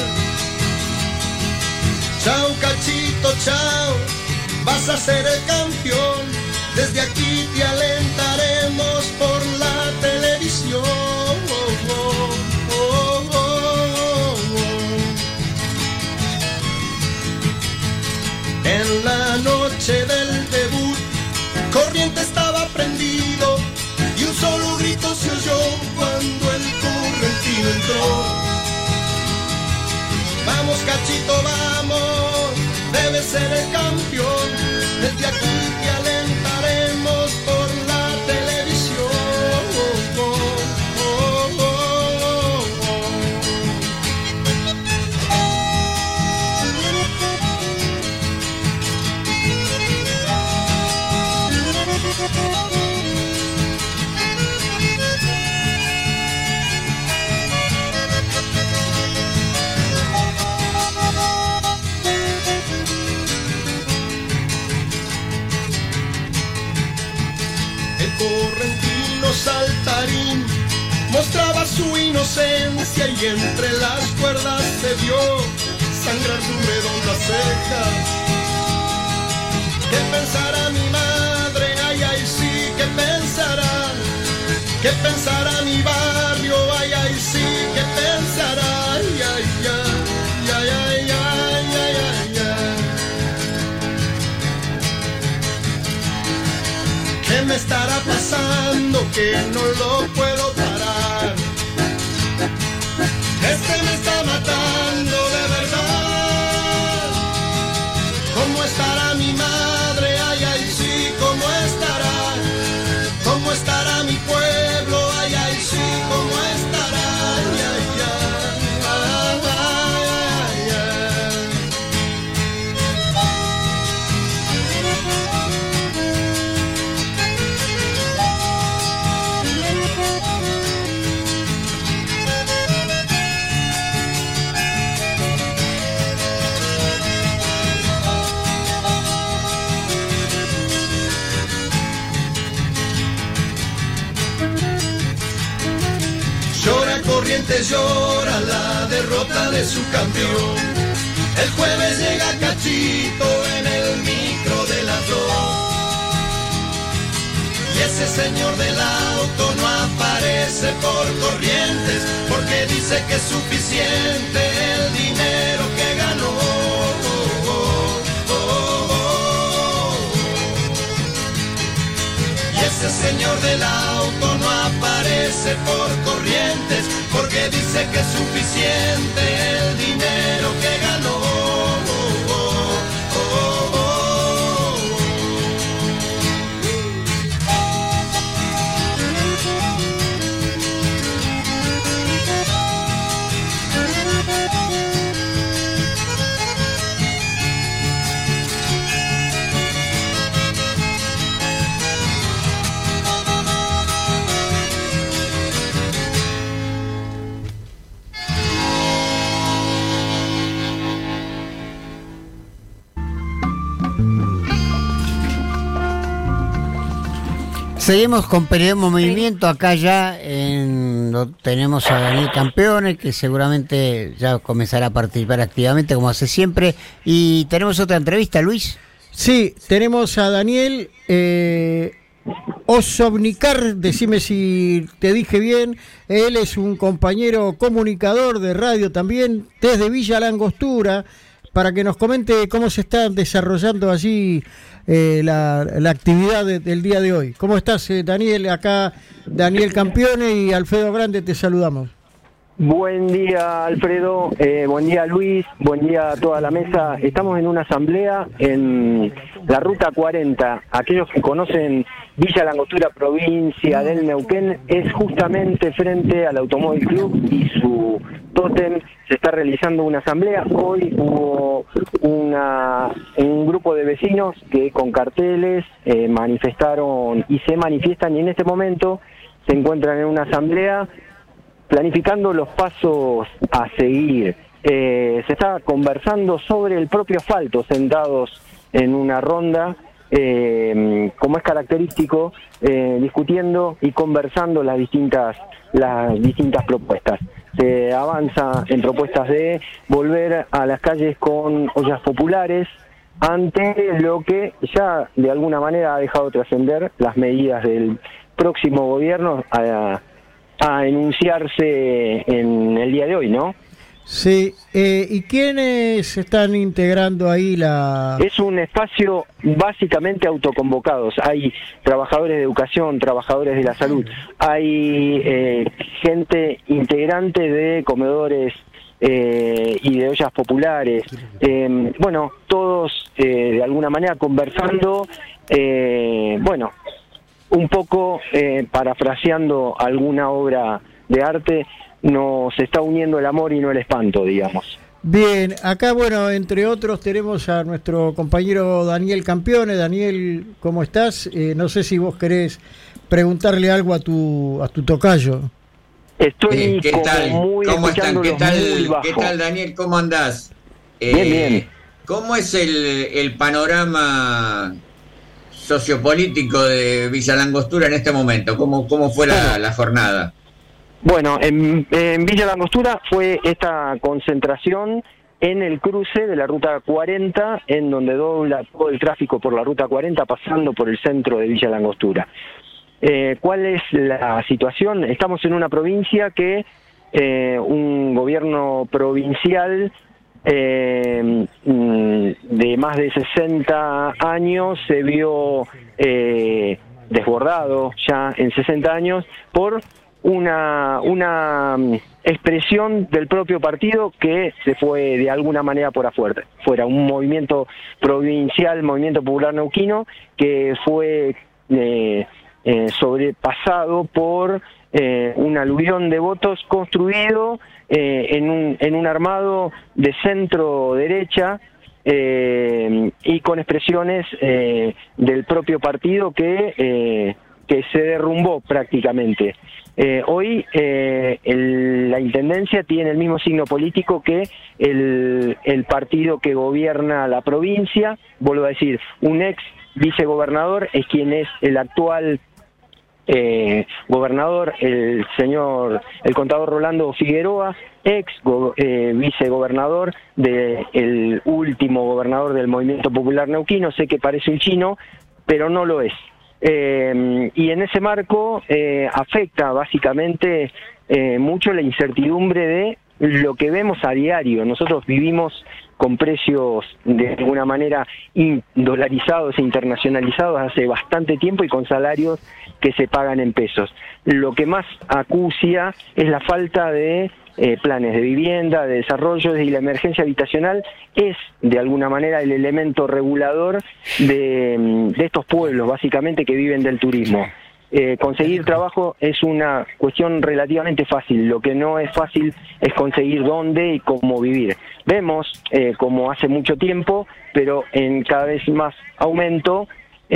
Chao Cachito, chao, vas a ser el campeón. Desde aquí te alentaremos por la televisión. Oh, oh, oh, oh, oh. En la noche del debut, Corriente estaba prendido y un solo grito se oyó cuando el correntino entró. Vamos Cachito, vamos, debes ser el campeón. Desde aquí te alentaremos por la televisión. Oh, oh, oh, oh, correntino saltarín mostraba su inocencia y entre las cuerdas se vio sangrar su redonda ceja. ¿Qué pensará mi madre? Ay, ay, sí, ¿qué pensará? ¿Qué pensará mi barrio? Ay, ay, sí, ¿qué pensará? Ay, ay, ay, ay, ay, ay, ay, ay, ay. ¿Qué me estará pasando que no lo puedo parar? Este me está matando de verdad. ¿Cómo estará mi madre? Ay, ay, sí, ¿cómo estará? ¿Cómo estará mi pueblo? Ay, ay, sí, ¿cómo estará? Ay, ay, ay, ay, ay, ay. Llora Corriente, llora la derrota de su campeón. El jueves llega Cachito en el micro de las dos. Y ese señor del auto no aparece por Corrientes porque dice que es suficiente el dinero que ganó. Oh, oh, oh, oh. Y ese señor del auto no aparece por Corrientes porque dice que es suficiente el dinero que ganó. Oh, oh, oh, oh, oh. Seguimos con Periodismo Movimiento. Acá ya en, lo, tenemos a Daniel Campeone, que seguramente ya comenzará a participar activamente como hace siempre. Y tenemos otra entrevista, Luis. Sí, tenemos a Daniel eh, Osobnicar, decime si te dije bien. Él es un compañero comunicador de radio también desde Villa La Angostura, para que nos comente cómo se está desarrollando allí eh, la, la actividad de, del día de hoy. ¿Cómo estás, eh, Daniel? Acá Daniel Campeone y Alfredo Grande te saludamos. Buen día, Alfredo, eh, buen día, Luis, buen día a toda la mesa. Estamos en una asamblea en la Ruta cuarenta. Aquellos que conocen Villa Langostura, provincia del Neuquén, es justamente frente al Automóvil Club y su tótem. Se está realizando una asamblea. Hoy hubo una, un grupo de vecinos que con carteles eh, manifestaron y se manifiestan, y en este momento se encuentran en una asamblea planificando los pasos a seguir. Eh, se está conversando sobre el propio asfalto, sentados en una ronda, eh, como es característico, eh, discutiendo y conversando las distintas, las distintas propuestas. Se avanza en propuestas de volver a las calles con ollas populares, ante lo que ya de alguna manera ha dejado trascender las medidas del próximo gobierno a a enunciarse en el día de hoy, ¿no? Sí, eh, ¿y quiénes están integrando ahí la...? Es un espacio básicamente autoconvocados. Hay trabajadores de educación, trabajadores de la salud, hay eh, gente integrante de comedores eh, y de ollas populares. Eh, bueno, todos eh, de alguna manera conversando, eh, bueno... un poco, eh, parafraseando alguna obra de arte, nos está uniendo el amor y no el espanto, digamos. Bien, acá, bueno, entre otros tenemos a nuestro compañero Daniel Campione. Daniel, ¿cómo estás? Eh, no sé si vos querés preguntarle algo a tu a tu tocayo. Estoy eh, ¿qué como tal? muy ¿Cómo están? ¿Qué tal, ¿Qué tal, Daniel? ¿Cómo andás? Eh, bien, bien. ¿Cómo es el, el panorama sociopolítico de Villa Langostura en este momento? ¿Cómo, cómo fue la, la jornada? Bueno, en, en Villa Langostura fue esta concentración en el cruce de la Ruta cuarenta, en donde dobla todo el tráfico por la Ruta cuarenta, pasando por el centro de Villa Langostura. Eh, ¿Cuál es la situación? Estamos en una provincia que eh, un gobierno provincial Eh, de más de sesenta años se vio eh, desbordado ya en sesenta años por una, una expresión del propio partido que se fue de alguna manera por afuera. Fuera un movimiento provincial, Movimiento Popular Neuquino, que fue eh, eh, sobrepasado por eh, un aluvión de votos construido Eh, en, un, en un armado de centro-derecha eh, y con expresiones eh, del propio partido que, eh, que se derrumbó prácticamente. Eh, hoy eh, el, la Intendencia tiene el mismo signo político que el, el partido que gobierna la provincia. Vuelvo a decir, un ex vicegobernador es quien es el actual Eh, gobernador, el señor, el contador Rolando Figueroa, ex go, eh, vicegobernador del último gobernador del Movimiento Popular Neuquino. Sé que parece un chino, pero no lo es. Eh, y en ese marco eh, afecta básicamente eh, mucho la incertidumbre de lo que vemos a diario. Nosotros vivimos con precios de alguna manera dolarizados e internacionalizados hace bastante tiempo y con salarios que se pagan en pesos. Lo que más acucia es la falta de eh, planes de vivienda, de desarrollo, y la emergencia habitacional es de alguna manera el elemento regulador de, de estos pueblos básicamente que viven del turismo. Eh, conseguir trabajo es una cuestión relativamente fácil, lo que no es fácil es conseguir dónde y cómo vivir. Vemos, eh, como hace mucho tiempo, pero en cada vez más aumento,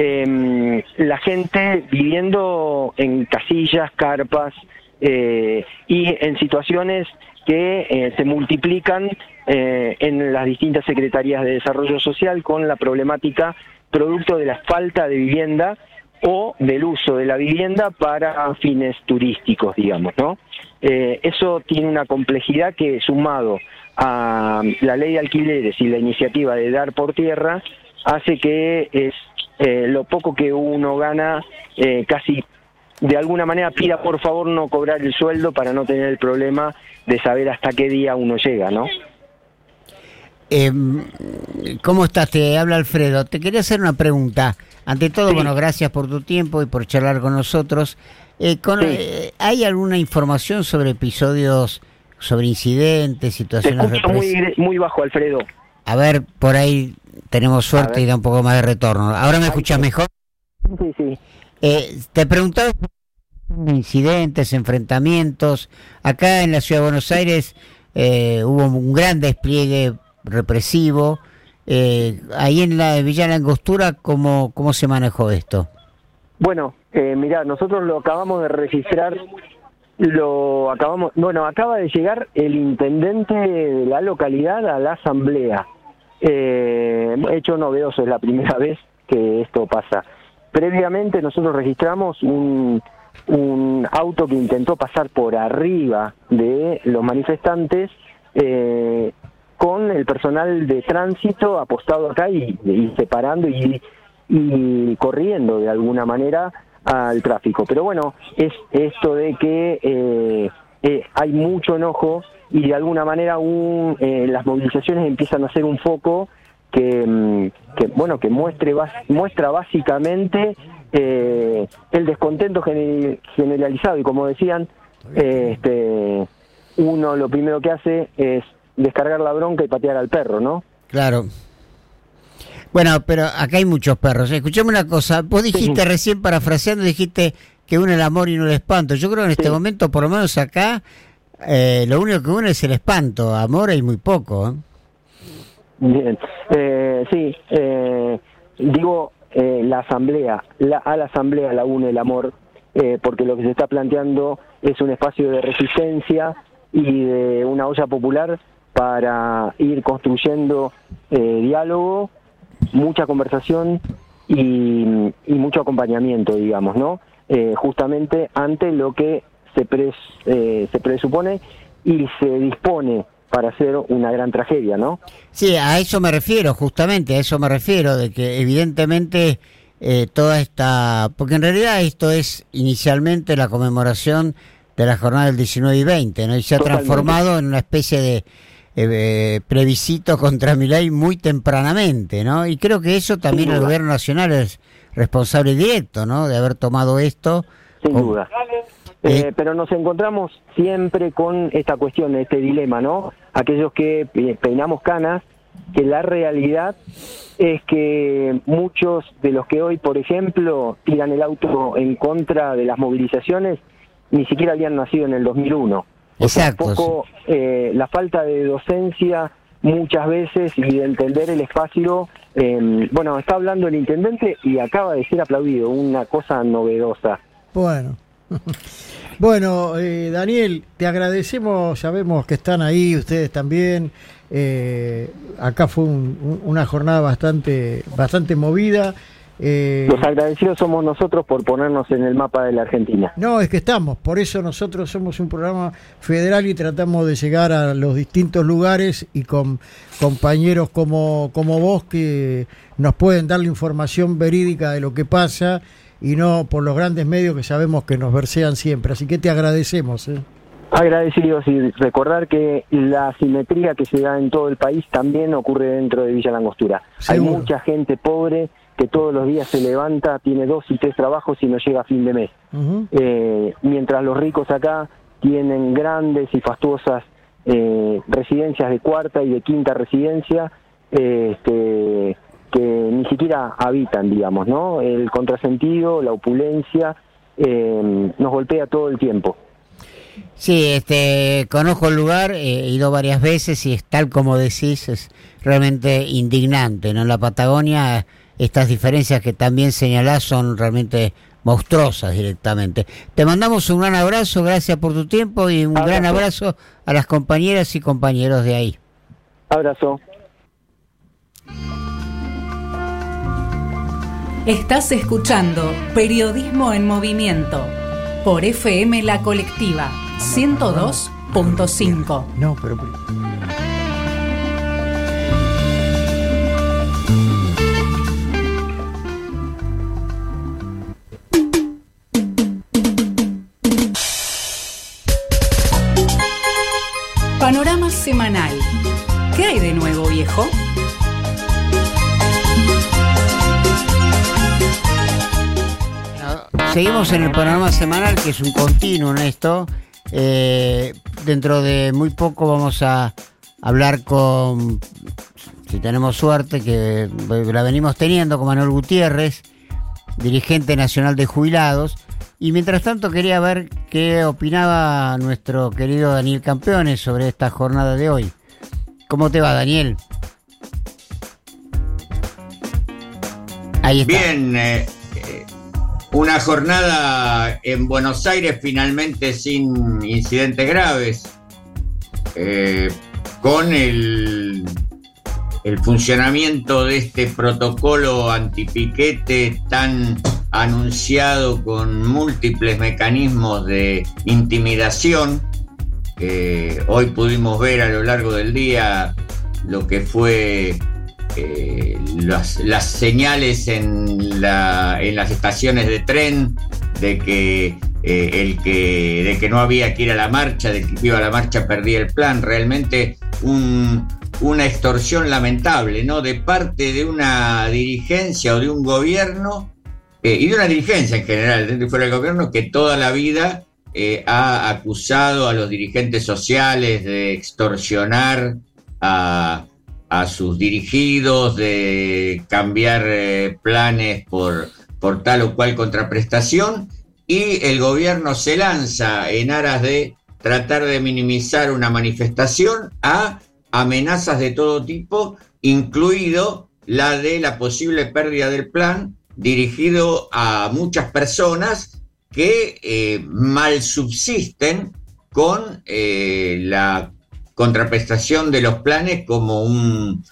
eh, la gente viviendo en casillas, carpas, eh, y en situaciones que eh, se multiplican eh, en las distintas secretarías de desarrollo social con la problemática producto de la falta de vivienda o del uso de la vivienda para fines turísticos, digamos, ¿no? Eh, eso tiene una complejidad que, sumado a la ley de alquileres y la iniciativa de dar por tierra, hace que es eh, lo poco que uno gana, eh, casi de alguna manera pida por favor no cobrar el sueldo para no tener el problema de saber hasta qué día uno llega, ¿no? Eh, ¿Cómo estás? Te habla Alfredo. Te quería hacer una pregunta. Ante todo, sí. Bueno, gracias por tu tiempo y por charlar con nosotros. Eh, con, sí. eh, ¿Hay alguna información sobre episodios sobre incidentes, Te situaciones escucho represivas. muy, muy bajo, Alfredo. A ver, por ahí tenemos A suerte ver. y da un poco más de retorno. ¿Ahora me escuchas mejor? Sí, sí. Eh, te preguntaba incidentes, enfrentamientos. Acá en la Ciudad de Buenos Aires eh, hubo un gran despliegue represivo. Eh, ahí en la Villa La Angostura, ¿cómo, cómo se manejó esto? Bueno, eh, mirá, nosotros lo acabamos de registrar, lo acabamos, bueno, acaba de llegar el intendente de la localidad a la asamblea. Eh, hecho novedoso, es la primera vez que esto pasa. Previamente nosotros registramos un, un auto que intentó pasar por arriba de los manifestantes, eh, con el personal de tránsito apostado acá y, y separando y, y corriendo de alguna manera al tráfico. Pero bueno, es esto de que eh, eh, hay mucho enojo y de alguna manera un, eh, las movilizaciones empiezan a ser un foco que, que bueno, que muestre muestra básicamente eh, el descontento generalizado, y como decían, eh, este uno lo primero que hace es descargar la bronca y patear al perro, ¿no? Claro. Bueno, pero acá hay muchos perros. Escuchame una cosa, vos dijiste sí. recién, parafraseando, dijiste que une el amor y no el espanto. Yo creo que en este sí. momento, por lo menos acá, eh, lo único que une es el espanto. Amor hay muy poco, ¿eh? Bien, eh, sí, eh, digo, eh, la asamblea, la, a la asamblea la une el amor, eh, porque lo que se está planteando es un espacio de resistencia y de una olla popular para ir construyendo eh, diálogo, mucha conversación y, y mucho acompañamiento, digamos, ¿no? Eh, justamente ante lo que se, pres, eh, se presupone y se dispone para hacer una gran tragedia, ¿no? Sí, a eso me refiero, justamente, a eso me refiero, de que evidentemente eh, toda esta... Porque en realidad esto es inicialmente la conmemoración de la jornada del diecinueve y veinte, ¿no? Y se ha Totalmente. transformado en una especie de eh, plebiscito contra Milei muy tempranamente, ¿no? Y creo que eso también Sin el duda. Gobierno nacional es responsable directo, ¿no? De haber tomado esto. Sin con... duda. Eh, eh, pero nos encontramos siempre con esta cuestión, este dilema, ¿no? Aquellos que peinamos canas, que la realidad es que muchos de los que hoy, por ejemplo, tiran el auto en contra de las movilizaciones, ni siquiera habían nacido en el dos mil uno. Exacto. O sea, poco, eh, la falta de docencia muchas veces y de entender el espacio. Eh, bueno, está hablando el intendente y acaba de ser aplaudido, una cosa novedosa. Bueno. Bueno, eh, Daniel, te agradecemos, sabemos que están ahí, ustedes también. Eh, acá fue un, un, una jornada bastante, bastante movida. Eh, Los agradecidos somos nosotros por ponernos en el mapa de la Argentina. No, es que estamos, por eso nosotros somos un programa federal y tratamos de llegar a los distintos lugares y con compañeros como, como vos que nos pueden dar la información verídica de lo que pasa y no por los grandes medios que sabemos que nos versean siempre. Así que te agradecemos. ¿eh? Agradecidos y recordar que la asimetría que se da en todo el país también ocurre dentro de Villa La Angostura. Hay mucha gente pobre que todos los días se levanta, tiene dos y tres trabajos y no llega a fin de mes. Uh-huh. Eh, mientras los ricos acá tienen grandes y fastuosas eh, residencias de cuarta y de quinta residencia, eh, este, que ni siquiera habitan, digamos, ¿no? El contrasentido, la opulencia, eh, nos golpea todo el tiempo. Sí, este, conozco el lugar, he ido varias veces y es tal como decís, es realmente indignante, ¿no? En la Patagonia estas diferencias que también señalás son realmente monstruosas directamente. Te mandamos un gran abrazo, gracias por tu tiempo y un abrazo. gran abrazo a las compañeras y compañeros de ahí. Abrazo. Estás escuchando Periodismo en Movimiento por F M La Colectiva ciento dos punto cinco. No, pero... Panorama semanal. ¿Qué hay de nuevo, viejo? Seguimos en el panorama semanal, que es un continuo en esto. Eh, dentro de muy poco vamos a hablar con, si tenemos suerte, que la venimos teniendo, con Manuel Gutiérrez, dirigente nacional de jubilados. Y mientras tanto quería ver qué opinaba nuestro querido Daniel Campeone sobre esta jornada de hoy. ¿Cómo te va, Daniel? Ahí está. Bien, eh, eh, una jornada en Buenos Aires finalmente sin incidentes graves, eh, con el, el funcionamiento de este protocolo antipiquete tan anunciado, con múltiples mecanismos de intimidación. Eh, hoy pudimos ver a lo largo del día lo que fue eh, las, las señales en, la, en las estaciones de tren de que, eh, el que, de que no había que ir a la marcha, de que iba a la marcha perdía el plan. Realmente un, una extorsión lamentable, ¿no?, de parte de una dirigencia o de un gobierno, eh, y de una dirigencia en general, dentro y fuera del gobierno, que toda la vida eh, ha acusado a los dirigentes sociales de extorsionar a, a sus dirigidos, de cambiar eh, planes por, por tal o cual contraprestación, y el gobierno se lanza en aras de tratar de minimizar una manifestación a amenazas de todo tipo, incluido la de la posible pérdida del plan, dirigido a muchas personas que eh, mal subsisten con eh, la contraprestación de los planes como un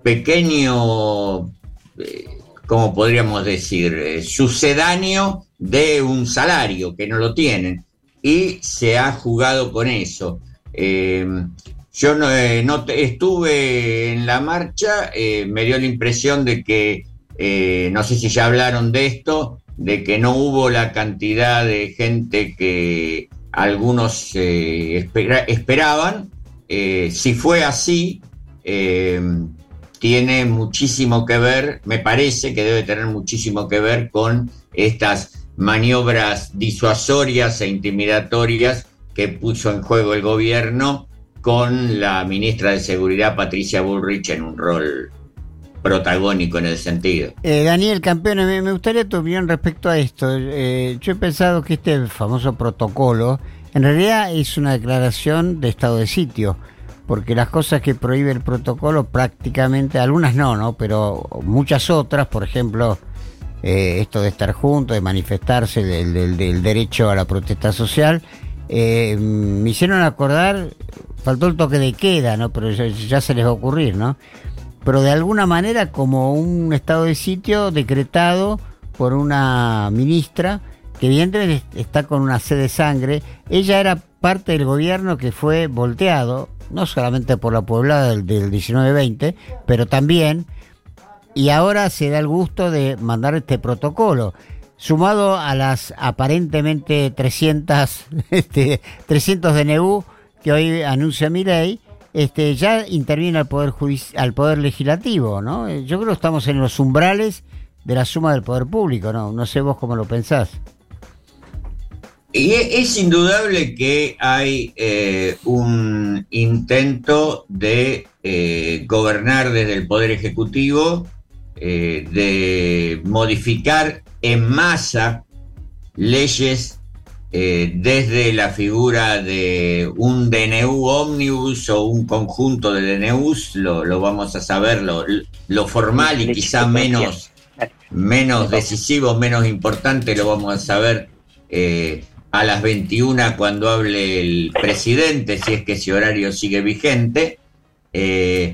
pequeño, eh, ¿cómo podríamos decir?, eh, sucedáneo de un salario, que no lo tienen, y se ha jugado con eso. Eh, yo no, eh, no te, estuve en la marcha, eh, me dio la impresión de que, eh, no sé si ya hablaron de esto, de que no hubo la cantidad de gente que algunos eh, espera, esperaban. Eh, si fue así, eh, tiene muchísimo que ver, me parece que debe tener muchísimo que ver con estas maniobras disuasorias e intimidatorias que puso en juego el gobierno, con la ministra de Seguridad, Patricia Bullrich, en un rol protagónico en el sentido. Eh, Daniel Campeone, me, me gustaría tu opinión respecto a esto. Eh, yo he pensado que este famoso protocolo en realidad es una declaración de estado de sitio, porque las cosas que prohíbe el protocolo prácticamente, algunas no, ¿no? Pero muchas otras, por ejemplo, eh, esto de estar juntos, de manifestarse, del, del, del derecho a la protesta social, eh, me hicieron acordar, faltó el toque de queda, ¿no? Pero ya, ya se les va a ocurrir, ¿no? Pero de alguna manera como un estado de sitio decretado por una ministra que evidentemente está con una sed de sangre. Ella era parte del gobierno que fue volteado, no solamente por la pueblada del, del diecinueve veinte, pero también, y ahora se da el gusto de mandar este protocolo, sumado a las aparentemente trescientos, este, trescientos D N U que hoy anuncia Milei. Este, ya interviene al poder judici- al poder legislativo, ¿no? Yo creo que estamos en los umbrales de la suma del poder público, ¿no? No sé vos cómo lo pensás. Y es indudable que hay eh, un intento de eh, gobernar desde el Poder Ejecutivo, eh, de modificar en masa leyes eh, desde la figura de un D N U ómnibus o un conjunto de D N Us, lo, lo vamos a saber, lo, lo formal y quizá menos, menos decisivo, menos importante, lo vamos a saber eh, a las veintiuna cuando hable el presidente, si es que ese horario sigue vigente. Eh,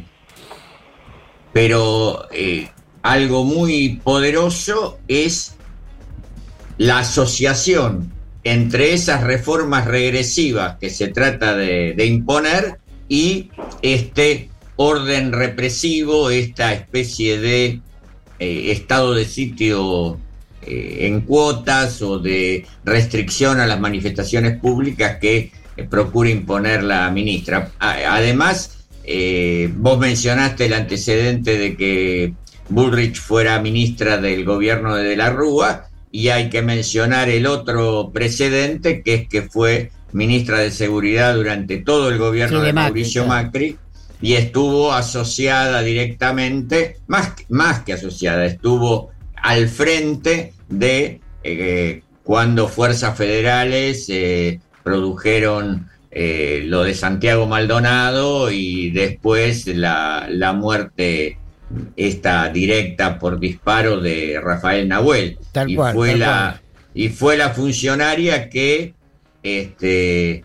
pero eh, algo muy poderoso es la asociación entre esas reformas regresivas que se trata de, de imponer y este orden represivo, esta especie de eh, estado de sitio eh, en cuotas o de restricción a las manifestaciones públicas que eh, procura imponer la ministra. A, además, eh, vos mencionaste el antecedente de que Bullrich fuera ministra del gobierno de De la Rúa, y hay que mencionar el otro precedente, que es que fue ministra de Seguridad durante todo el gobierno Sí, de de Macri, Mauricio claro. Macri, y estuvo asociada directamente, más, más que asociada, estuvo al frente de eh, cuando fuerzas federales eh, produjeron eh, lo de Santiago Maldonado y después la, la muerte esta directa por disparo de Rafael Nahuel. Tal y cual, fue tal la cual. y fue la funcionaria que este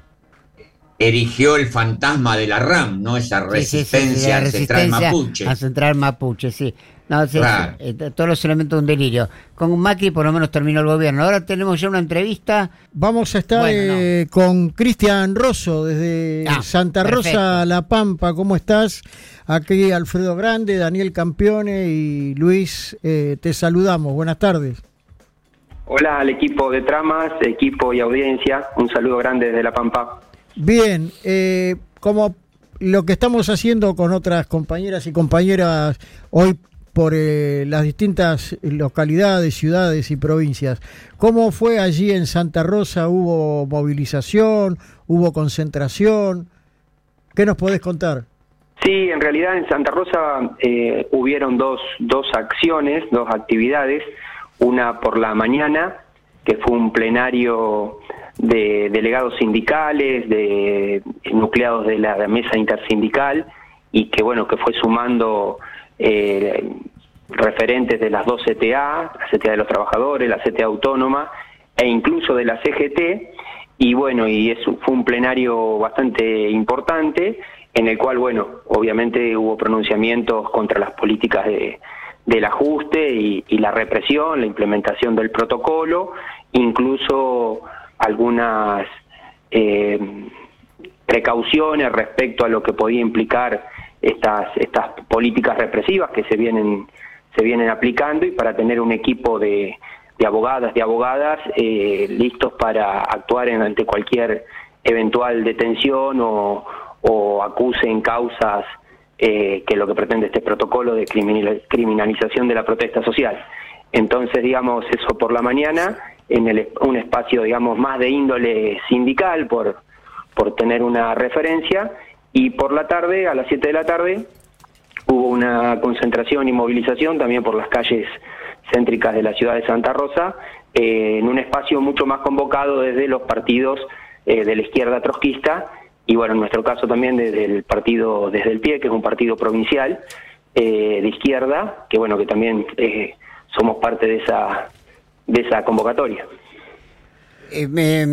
erigió el fantasma de la RAM, ¿no? Esa Sí, sí, sí, resistencia sí, la ancestral resistencia mapuche. ancestral mapuche, sí. No, sí, Claro. sí, eh, todos los elementos de un delirio. Con Macri por lo menos terminó el gobierno. Ahora tenemos ya una entrevista. Vamos a estar Bueno, eh, con Cristian Rosso desde Ah, Santa Rosa, perfecto. La Pampa. ¿Cómo estás? Aquí Alfredo Grande, Daniel Campione y Luis, eh, te saludamos. Buenas tardes. Hola al equipo de Tramas, equipo y audiencia. Un saludo grande desde La Pampa. Bien, eh, como lo que estamos haciendo con otras compañeras y compañeras hoy por eh, las distintas localidades, ciudades y provincias, ¿cómo fue allí en Santa Rosa? ¿Hubo movilización? ¿Hubo concentración? ¿Qué nos podés contar? Sí, en realidad en Santa Rosa eh, hubieron dos, dos acciones, dos actividades. Una por la mañana, que fue un plenario de delegados sindicales, de nucleados de la mesa intersindical, y que bueno, que fue sumando eh, referentes de las dos C T A, la C T A de los trabajadores, la C T A autónoma, e incluso de la C G T, y bueno, y eso fue un plenario bastante importante, en el cual, bueno, obviamente hubo pronunciamientos contra las políticas de del ajuste y, y la represión, la implementación del protocolo, incluso algunas eh, precauciones respecto a lo que podía implicar estas estas políticas represivas que se vienen se vienen aplicando, y para tener un equipo de, de abogadas, de abogadas eh, listos para actuar en, ante cualquier eventual detención o, o acuse en causas Eh, que lo que pretende este protocolo de criminal, criminalización de la protesta social. Entonces, digamos, eso por la mañana, en el, un espacio, digamos, más de índole sindical, por, por tener una referencia, y por la tarde, a las siete de la tarde, hubo una concentración y movilización también por las calles céntricas de la ciudad de Santa Rosa, eh, en un espacio mucho más convocado desde los partidos eh, de la izquierda trotskista, y bueno, en nuestro caso también desde el partido Desde el Pie, que es un partido provincial eh, de izquierda, que bueno, que también eh, somos parte de esa de esa convocatoria. Eh, me,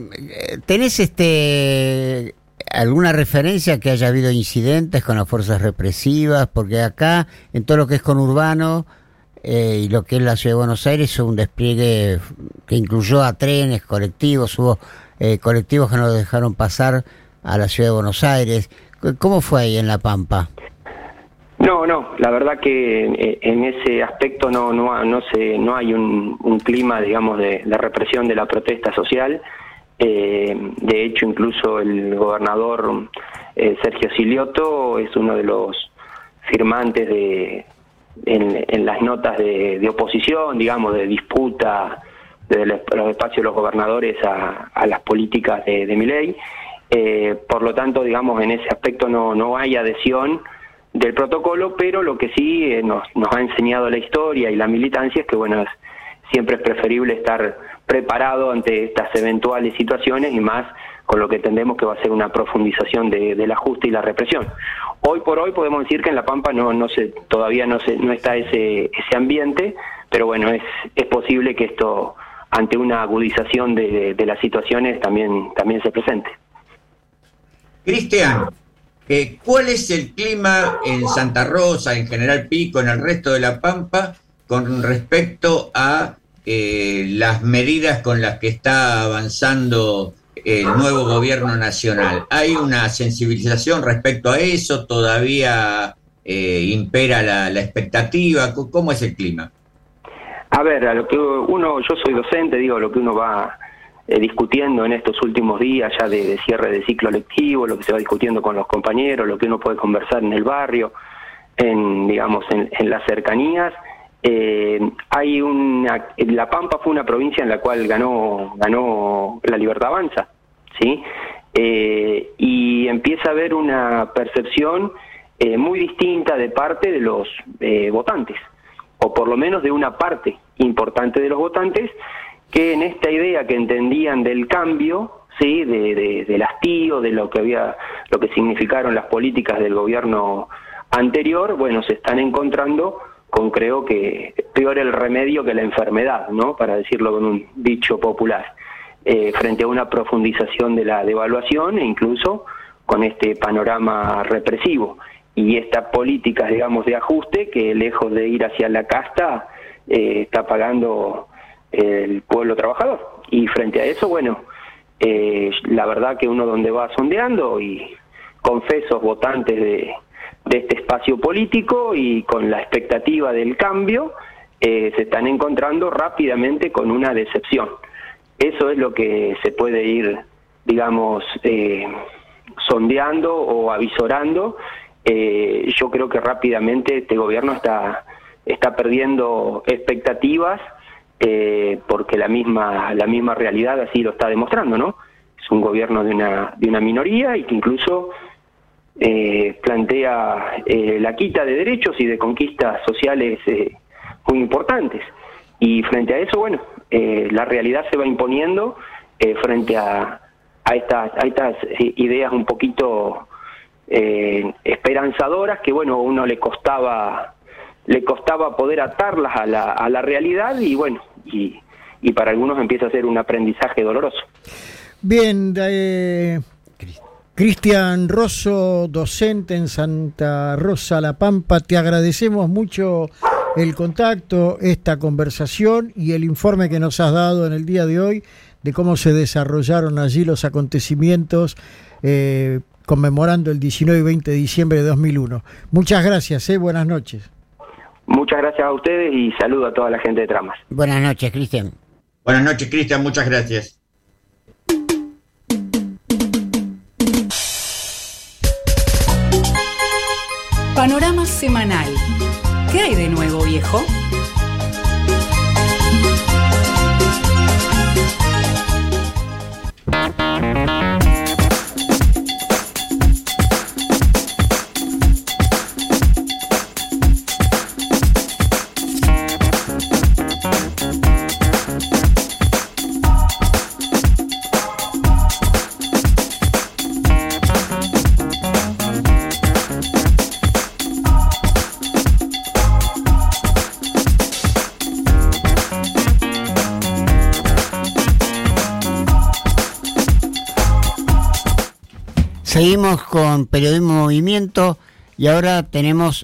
¿Tenés este alguna referencia que haya habido incidentes con las fuerzas represivas? Porque acá, en todo lo que es conurbano eh, y lo que es la Ciudad de Buenos Aires, hubo un despliegue que incluyó a trenes, colectivos, hubo eh, colectivos que no dejaron pasar a la Ciudad de Buenos Aires. ¿Cómo fue ahí en La Pampa? No, no, la verdad que eh, en ese aspecto no no no se no hay un, un clima, digamos, de, de represión de la protesta social. Eh, de hecho, incluso el gobernador eh, Sergio Silioto es uno de los firmantes de en, en las notas de, de oposición, digamos, de disputa de los espacios de los gobernadores a, a las políticas de, de Milei. Eh, por lo tanto, digamos, en ese aspecto no, no hay adhesión del protocolo, pero lo que sí eh, nos, nos ha enseñado la historia y la militancia es que, bueno, es, siempre es preferible estar preparado ante estas eventuales situaciones, y más con lo que entendemos que va a ser una profundización de, del ajuste y la represión. Hoy por hoy podemos decir que en La Pampa no, no se, todavía no, se, no está ese, ese ambiente, pero bueno, es, es posible que esto, ante una agudización de, de, de las situaciones, también, también se presente. Cristian, eh, ¿cuál es el clima en Santa Rosa, en General Pico, en el resto de La Pampa, con respecto a eh, las medidas con las que está avanzando el nuevo gobierno nacional? ¿Hay una sensibilización respecto a eso? ¿Todavía eh, impera la, la expectativa? ¿Cómo es el clima? A ver, a lo que uno, yo soy docente, digo, lo que uno va Eh, discutiendo en estos últimos días ya de, de cierre de ciclo lectivo, lo que se va discutiendo con los compañeros, lo que uno puede conversar en el barrio, en digamos en, en las cercanías. Eh, hay una, La Pampa fue una provincia en la cual ganó ganó La Libertad Avanza, ¿sí? Eh, y empieza a haber una percepción eh, muy distinta de parte de los eh, votantes, o por lo menos de una parte importante de los votantes, que en esta idea que entendían del cambio, sí, de, de, del hastío, de lo que había, lo que significaron las políticas del gobierno anterior, bueno, se están encontrando con, creo que peor el remedio que la enfermedad, ¿no? Para decirlo con un dicho popular, eh, frente a una profundización de la devaluación e incluso con este panorama represivo y estas políticas, digamos, de ajuste que lejos de ir hacia la casta eh, está pagando el pueblo trabajador. Y frente a eso, bueno, eh, la verdad que uno donde va sondeando y confesos votantes de de este espacio político y con la expectativa del cambio, eh, se están encontrando rápidamente con una decepción. Eso es lo que se puede ir, digamos, eh, sondeando o avisorando. Eh, yo creo que rápidamente este gobierno está, está perdiendo expectativas eh, porque la misma, la misma realidad así lo está demostrando, ¿no? Es un gobierno de una, de una minoría y que incluso Eh, plantea eh, la quita de derechos y de conquistas sociales eh, muy importantes. Y frente a eso, bueno, eh, la realidad se va imponiendo eh, frente a, a estas, a estas eh, ideas un poquito eh, esperanzadoras que, bueno, a uno le costaba, le costaba poder atarlas a la, a la realidad y, bueno, y, y para algunos empieza a ser un aprendizaje doloroso. Bien, eh... Cristian Rosso, docente en Santa Rosa La Pampa, te agradecemos mucho el contacto, esta conversación y el informe que nos has dado en el día de hoy de cómo se desarrollaron allí los acontecimientos eh, conmemorando el diecinueve y veinte de diciembre de dos mil uno. Muchas gracias, eh, buenas noches. Muchas gracias a ustedes y saludo a toda la gente de Tramas. Buenas noches, Cristian. Buenas noches, Cristian, muchas gracias. Panorama semanal. ¿Qué hay de nuevo, viejo? Seguimos con Periodismo en Movimiento y ahora tenemos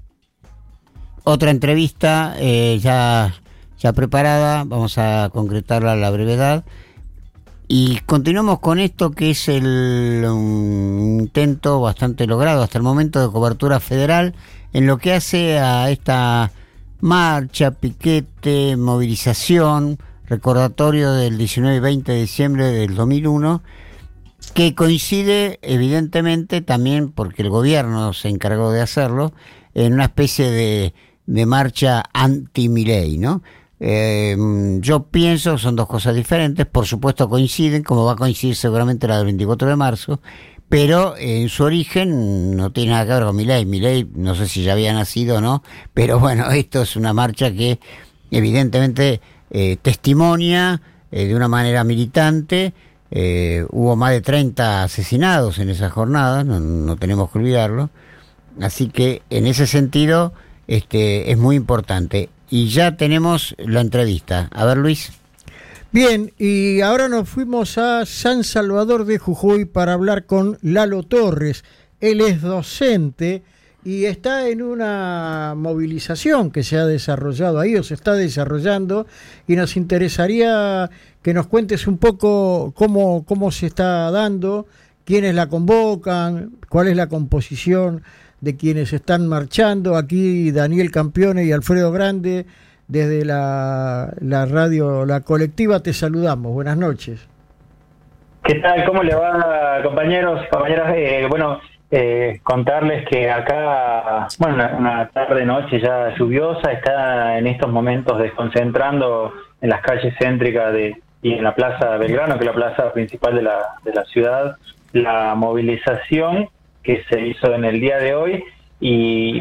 otra entrevista eh, ya, ya preparada, vamos a concretarla a la brevedad y continuamos con esto que es el un intento bastante logrado hasta el momento de cobertura federal en lo que hace a esta marcha, piquete, movilización, recordatorio del diecinueve y veinte de diciembre del dos mil uno, que coincide evidentemente también porque el gobierno se encargó de hacerlo en una especie de, de marcha anti-Milei, ¿no? Eh, yo pienso que son dos cosas diferentes, por supuesto coinciden, como va a coincidir seguramente la del veinticuatro de marzo, pero en su origen no tiene nada que ver con Milei. Milei no sé si ya había nacido o no, pero bueno, esto es una marcha que evidentemente eh, testimonia eh, de una manera militante. Eh, hubo más de treinta asesinados en esa jornada, no, no tenemos que olvidarlo, así que en ese sentido este, es muy importante. Y ya tenemos la entrevista. A ver, Luis. Bien, y ahora nos fuimos a San Salvador de Jujuy para hablar con Lalo Torres. Él es docente y está en una movilización que se ha desarrollado ahí, o se está desarrollando, y nos interesaría que nos cuentes un poco cómo, cómo se está dando, quiénes la convocan, cuál es la composición de quienes están marchando. Aquí Daniel Campione y Alfredo Grande, desde la, la radio La Colectiva, te saludamos. Buenas noches. ¿Qué tal? ¿Cómo le va, compañeros, compañeras? Eh, bueno, eh, contarles que acá, bueno, una, una tarde-noche ya lluviosa, está en estos momentos desconcentrando en las calles céntricas de y en la Plaza Belgrano, que es la plaza principal de la, de la ciudad, la movilización que se hizo en el día de hoy. Y,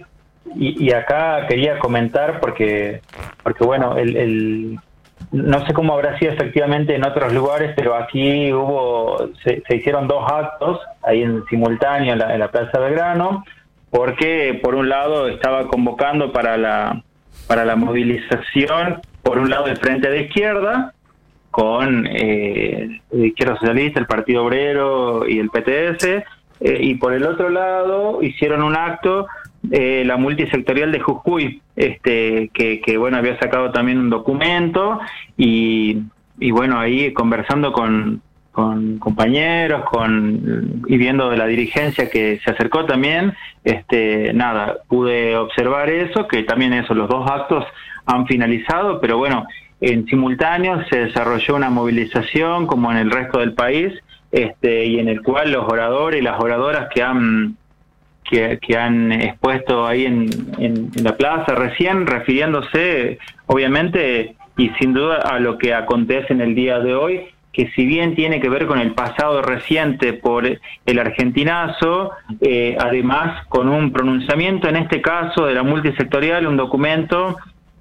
y, y acá quería comentar porque, porque bueno, el, el no sé cómo habrá sido efectivamente en otros lugares, pero aquí hubo se, se hicieron dos actos ahí en simultáneo en la, en la Plaza Belgrano, porque por un lado estaba convocando para la para la movilización, por un lado el Frente de Izquierda, con eh, Izquierda Socialista, el Partido Obrero y el P T S, eh, y por el otro lado hicieron un acto eh, la multisectorial de Jujuy, este que, que bueno había sacado también un documento y, y bueno ahí conversando con, con compañeros con y viendo de la dirigencia que se acercó también, este nada, pude observar eso, que también eso, los dos actos han finalizado, pero bueno, en simultáneo se desarrolló una movilización como en el resto del país, este y en el cual los oradores y las oradoras que han que, que han expuesto ahí en, en, en la plaza recién, refiriéndose obviamente y sin duda a lo que acontece en el día de hoy, que si bien tiene que ver con el pasado reciente por el argentinazo, eh, además con un pronunciamiento en este caso de la multisectorial, un documento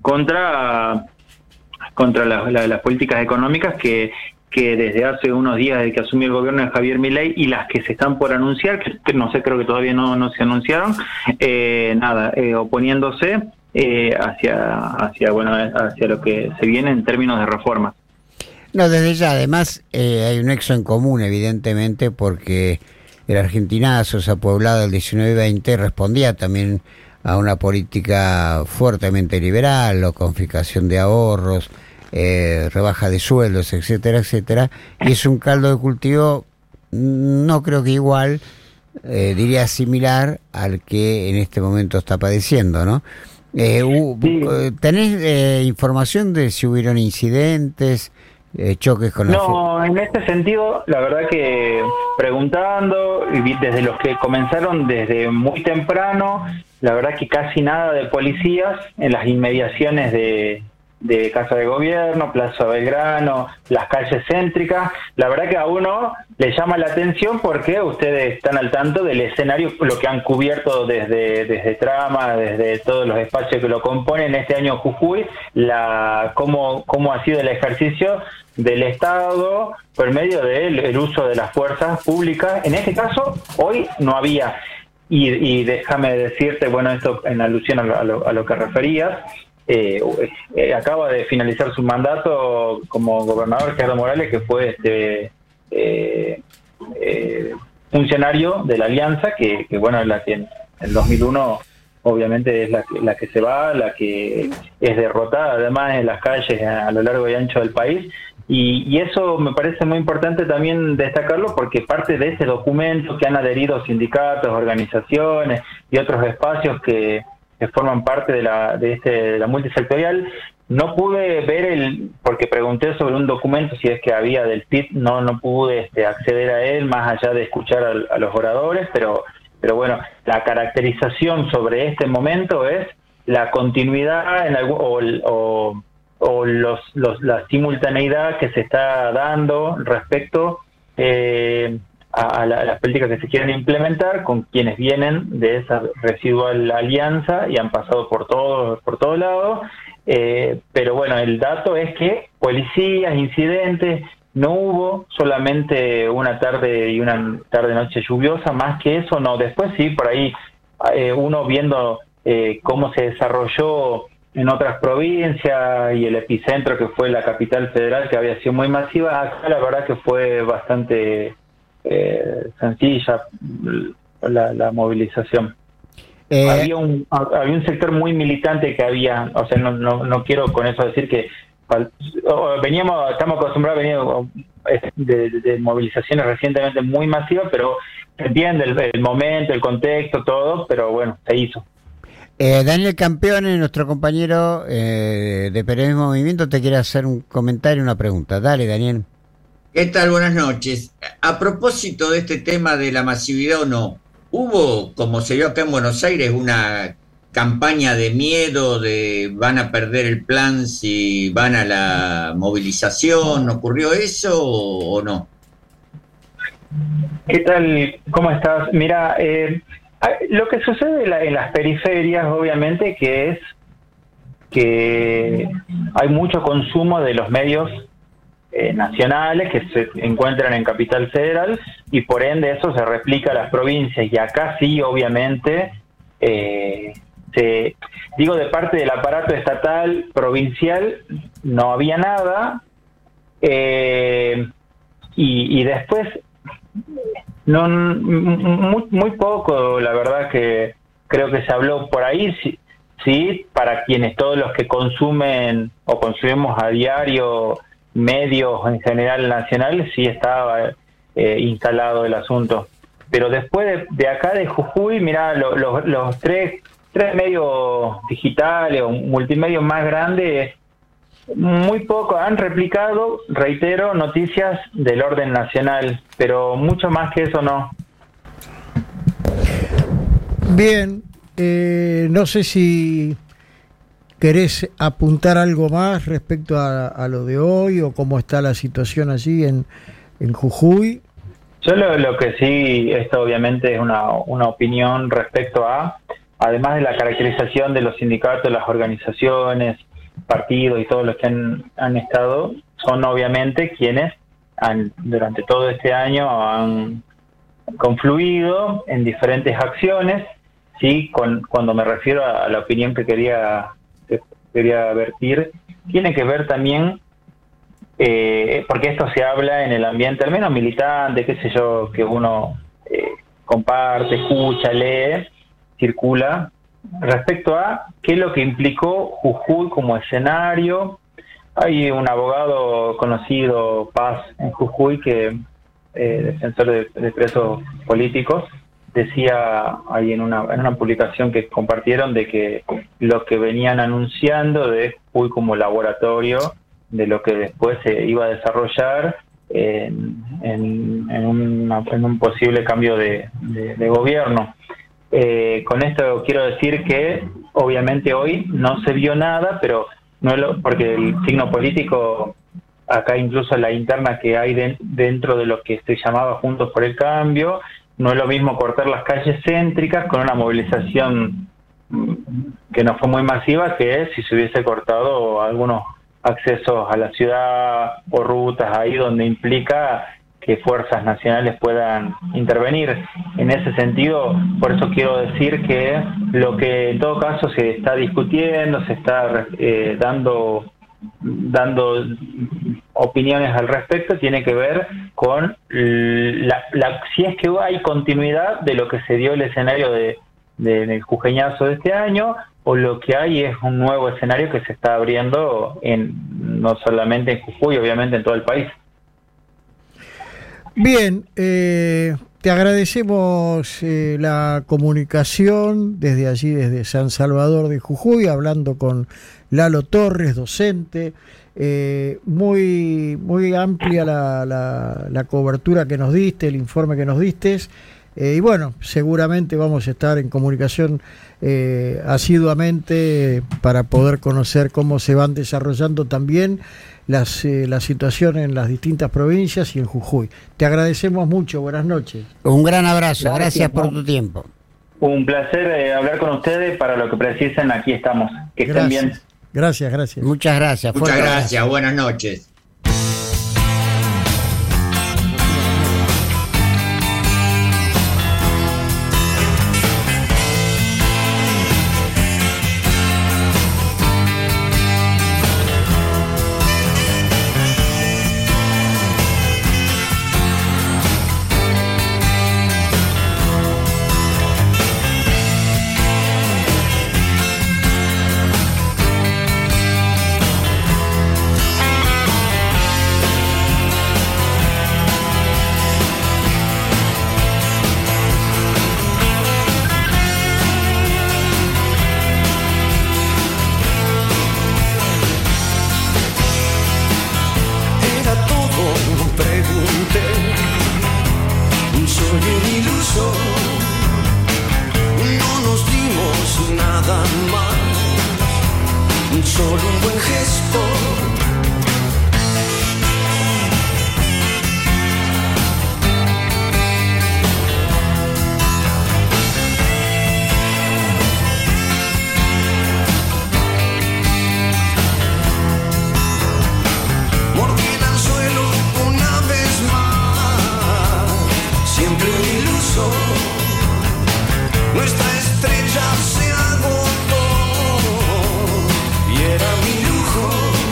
contra contra la, la, las políticas económicas que que desde hace unos días desde que asumió el gobierno de Javier Milei y las que se están por anunciar, que, que no sé, creo que todavía no, no se anunciaron, eh, nada, eh, oponiéndose eh, hacia, hacia, bueno, hacia lo que se viene en términos de reformas. No, desde ya, además eh, hay un nexo en común, evidentemente, porque el argentinazo, esa poblada del diecinueve y veinte, respondía también a una política fuertemente liberal, o confiscación de ahorros, Eh, rebaja de sueldos, etcétera, etcétera, y es un caldo de cultivo, no creo que igual, eh, diría similar al que en este momento está padeciendo, ¿no? Eh, uh, sí. ¿Tenés eh, información de si hubieron incidentes, eh, choques con la... No, en este sentido, la verdad que preguntando, y desde los que comenzaron desde muy temprano, la verdad que casi nada de policías en las inmediaciones de de Casa de Gobierno, Plaza Belgrano, las calles céntricas. La verdad que a uno le llama la atención porque ustedes están al tanto del escenario, lo que han cubierto desde desde Trama, desde todos los espacios que lo componen este año Jujuy, la cómo cómo ha sido el ejercicio del Estado por medio del el uso de las fuerzas públicas. En este caso, hoy no había, y, y déjame decirte, bueno, esto en alusión a lo, a lo, a lo que referías, Eh, eh, acaba de finalizar su mandato como gobernador Gerardo Morales, que fue este eh, eh, funcionario de la Alianza, que, que bueno, la que en el dos mil uno obviamente es la que, la que se va, la que es derrotada además en las calles a, a lo largo y ancho del país, y, y eso me parece muy importante también destacarlo, porque parte de ese documento que han adherido sindicatos, organizaciones y otros espacios que que forman parte de la de este de la multisectorial, no pude ver el, porque pregunté sobre un documento si es que había del P I B, no no pude este, acceder a él más allá de escuchar a, a los oradores, pero pero bueno, la caracterización sobre este momento es la continuidad en algún, o, o, o los, los la simultaneidad que se está dando respecto eh, a, la, a las políticas que se quieren implementar con quienes vienen de esa residual alianza y han pasado por todo, por todo lado. Eh, pero bueno, el dato es que policías, incidentes, no hubo, solamente una tarde y una tarde-noche lluviosa, más que eso no. Después sí, por ahí eh, uno viendo eh, cómo se desarrolló en otras provincias y el epicentro que fue la capital federal, que había sido muy masiva, acá la verdad que fue bastante eh, sencilla la, la movilización. Eh, había un había un sector muy militante que había, o sea, no no, no quiero con eso decir que veníamos, estamos acostumbrados a venir de, de, de movilizaciones recientemente muy masivas, pero se entiende el, el momento, el contexto, todo, pero bueno, se hizo. Eh, Daniel Campeone, nuestro compañero eh, de Periodismo Movimiento, te quiere hacer un comentario, una pregunta. Dale, Daniel. ¿Qué tal? Buenas noches. A propósito de este tema de la masividad o no, hubo, como se vio acá en Buenos Aires, una campaña de miedo, de van a perder el plan si van a la movilización? ¿Ocurrió eso o, o no? ¿Qué tal? ¿Cómo estás? Mira, eh, lo que sucede en, la, en las periferias, obviamente, que es que hay mucho consumo de los medios eh, nacionales que se encuentran en Capital Federal y por ende eso se replica a las provincias. Y acá sí, obviamente, eh, se, digo, de parte del aparato estatal, provincial, no había nada. Eh, y, y después, no muy, muy poco, la verdad que creo que se habló por ahí. Sí, sí, para quienes, todos los que consumen o consumimos a diario medios en general nacionales, sí estaba eh, instalado el asunto. Pero después de, de acá de Jujuy, mira, lo, lo, los tres, tres medios digitales o multimedios más grandes, muy poco han replicado, reitero, noticias del orden nacional, pero mucho más que eso no. Bien, eh, no sé si querés apuntar algo más respecto a, a lo de hoy o cómo está la situación allí en, en Jujuy. Yo lo, lo que sí, esto obviamente es una, una opinión respecto a, además de la caracterización de los sindicatos, las organizaciones, partidos y todos los que han, han estado, son obviamente quienes han, durante todo este año han confluido en diferentes acciones. Sí, con, cuando me refiero a, a la opinión que quería que quería vertir, tiene que ver también, eh, porque esto se habla en el ambiente, al menos militante, qué sé yo, que uno eh, comparte, escucha, lee, circula, respecto a qué es lo que implicó Jujuy como escenario. Hay un abogado conocido, Paz, en Jujuy, que eh, defensor de, de presos políticos, decía ahí en una, en una publicación que compartieron de que lo que venían anunciando de Jujuy como laboratorio de lo que después se iba a desarrollar en, en, en, una, en un posible cambio de, de, de gobierno. Eh, con esto quiero decir que obviamente hoy no se vio nada, pero no es lo, porque el signo político, acá incluso la interna que hay de, dentro de lo que se llamaba Juntos por el Cambio, no es lo mismo cortar las calles céntricas con una movilización que no fue muy masiva que si se hubiese cortado algunos accesos a la ciudad o rutas ahí donde implica que fuerzas nacionales puedan intervenir. En ese sentido, por eso quiero decir que lo que en todo caso se está discutiendo, se está eh, dando dando opiniones al respecto, tiene que ver con la, la, si es que hay continuidad de lo que se dio el escenario de, de, del jujeñazo de este año, o lo que hay es un nuevo escenario que se está abriendo en no solamente en Jujuy, obviamente en todo el país. Bien, eh, te agradecemos eh, la comunicación desde allí, desde San Salvador de Jujuy, hablando con Lalo Torres, docente. Eh, muy muy amplia la, la, la cobertura que nos diste, el informe que nos diste. Eh, y bueno, seguramente vamos a estar en comunicación eh, asiduamente para poder conocer cómo se van desarrollando también las eh, la situación en las distintas provincias y en Jujuy. Te agradecemos mucho, buenas noches. Un gran abrazo, gracias, gracias por un, tu tiempo. Un placer eh, hablar con ustedes, para lo que precisen, aquí estamos. Que estén gracias. bien. Gracias, gracias. Muchas gracias. Muchas gracias, buenas noches. solo un buen gesto. Mordí el suelo una vez más, siempre un iluso. Nuestra estrella se agotó y era mi lujo.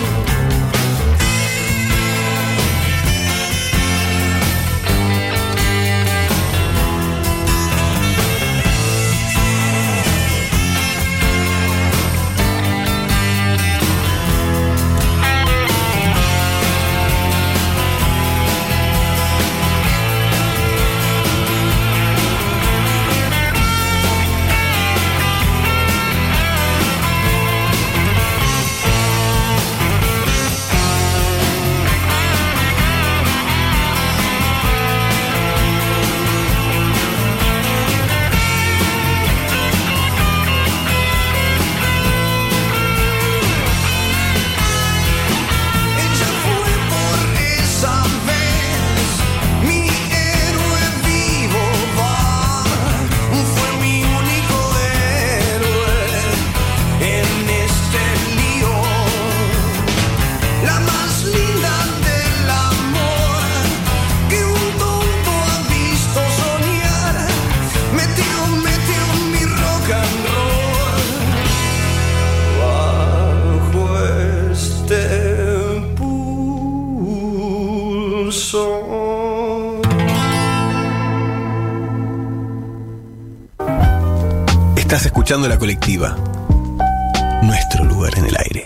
Estás escuchando La Colectiva, nuestro lugar en el aire.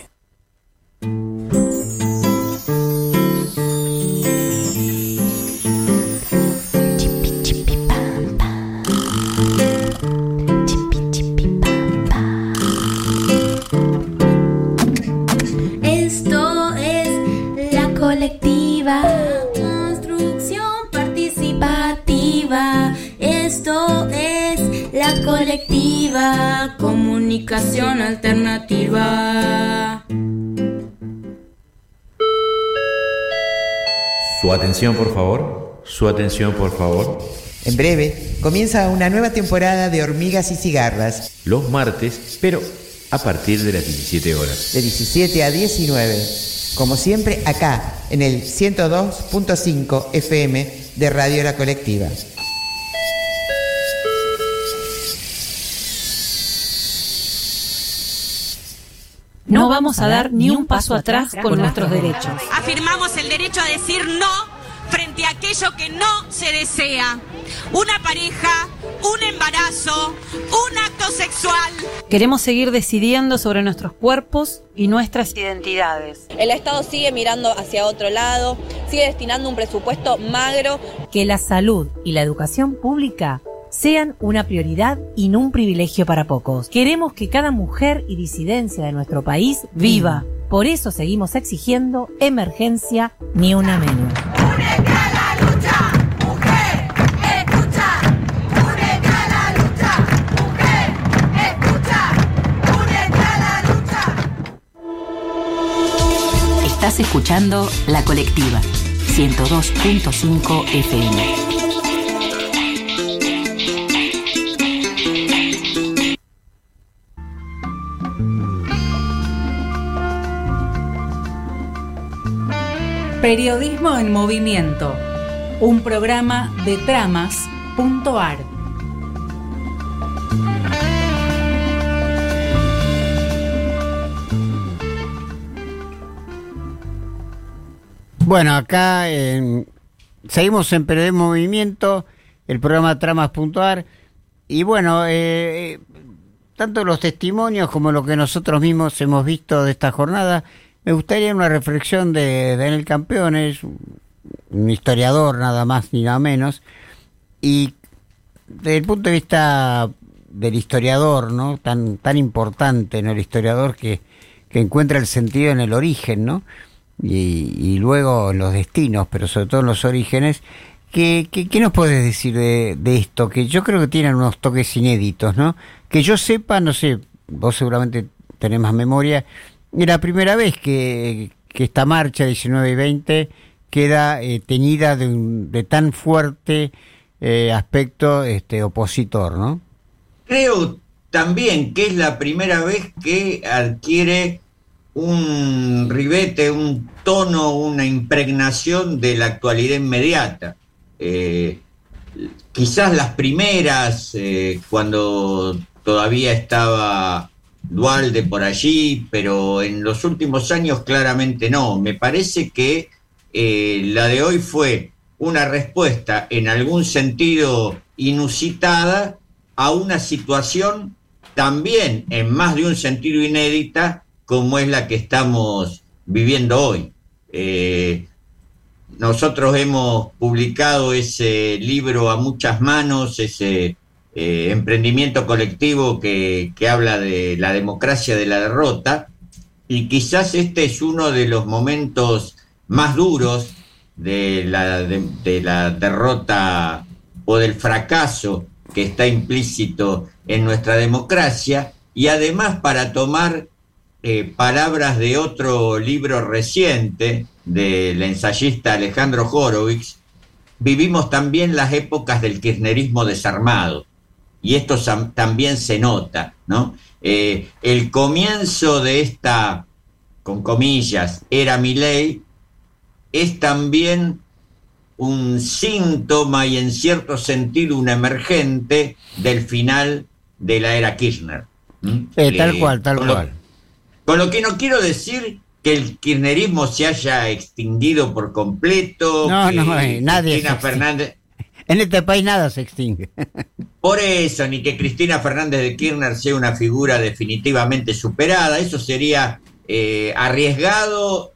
Esto es La Colectiva, construcción participativa. Esto es La Colectiva, comunicación alternativa. Su atención, por favor. Su atención, por favor. En breve comienza una nueva temporada de Hormigas y Cigarras. Los martes, pero a partir de las diecisiete horas. De diecisiete a diecinueve. Como siempre, acá, en el ciento dos punto cinco F M de Radio La Colectiva. No vamos a dar ni un paso atrás con nuestros derechos. Afirmamos el derecho a decir no frente a aquello que no se desea. Una pareja, un embarazo, un acto sexual. Queremos seguir decidiendo sobre nuestros cuerpos y nuestras identidades. El Estado sigue mirando hacia otro lado, sigue destinando un presupuesto magro. Que la salud y la educación pública sean una prioridad y no un privilegio para pocos. Queremos que cada mujer y disidencia de nuestro país viva. Por eso seguimos exigiendo emergencia, ni una menos. ¡Únete a la lucha! ¡Mujer! ¡Escucha! ¡Únete a la lucha! ¡Mujer! ¡Escucha! ¡Únete a la lucha! Estás escuchando La Colectiva, ciento dos punto cinco F M. Periodismo en Movimiento, un programa de tramas punto ar. Bueno, acá en, seguimos en Periodismo en Movimiento, el programa tramas punto ar, y bueno, eh, tanto los testimonios como lo que nosotros mismos hemos visto de esta jornada. Me gustaría una reflexión de Daniel Campeones, un historiador nada más ni nada menos, y desde el punto de vista del historiador, ¿no? Tan tan importante, ¿no? El historiador que, que encuentra el sentido en el origen, ¿no? Y, y luego en los destinos, pero sobre todo en los orígenes. ¿Qué, qué, qué nos puedes decir de, de esto? Que yo creo que tienen unos toques inéditos, ¿no? Que yo sepa, no sé, vos seguramente tenés más memoria. Y la primera vez que, que esta marcha diecinueve y veinte queda eh, teñida de, un, de tan fuerte eh, aspecto este, opositor, ¿no? Creo también que es la primera vez que adquiere un ribete, un tono, una impregnación de la actualidad inmediata. Eh, quizás las primeras, eh, cuando todavía estaba Duhalde por allí, pero en los últimos años claramente no. Me parece que eh, la de hoy fue una respuesta en algún sentido inusitada a una situación también en más de un sentido inédita como es la que estamos viviendo hoy. Eh, nosotros hemos publicado ese libro a muchas manos, ese eh, emprendimiento colectivo que, que habla de la democracia de la derrota, y quizás este es uno de los momentos más duros de la, de, de la derrota o del fracaso que está implícito en nuestra democracia, y además para tomar eh, palabras de otro libro reciente del ensayista Alejandro Horowitz, vivimos también las épocas del kirchnerismo desarmado, y esto sam- también se nota, ¿no? Eh, el comienzo de esta, con comillas, era Milei, es también un síntoma y en cierto sentido un emergente del final de la era Kirchner. ¿Mm? Eh, tal Eh, cual, tal con cual. Lo, con lo que no quiero decir que el kirchnerismo se haya extinguido por completo. No, que no, eh, nadie Cristina se extingue. Fernández... En este país nada se extingue. Por eso, ni que Cristina Fernández de Kirchner sea una figura definitivamente superada. Eso sería eh, arriesgado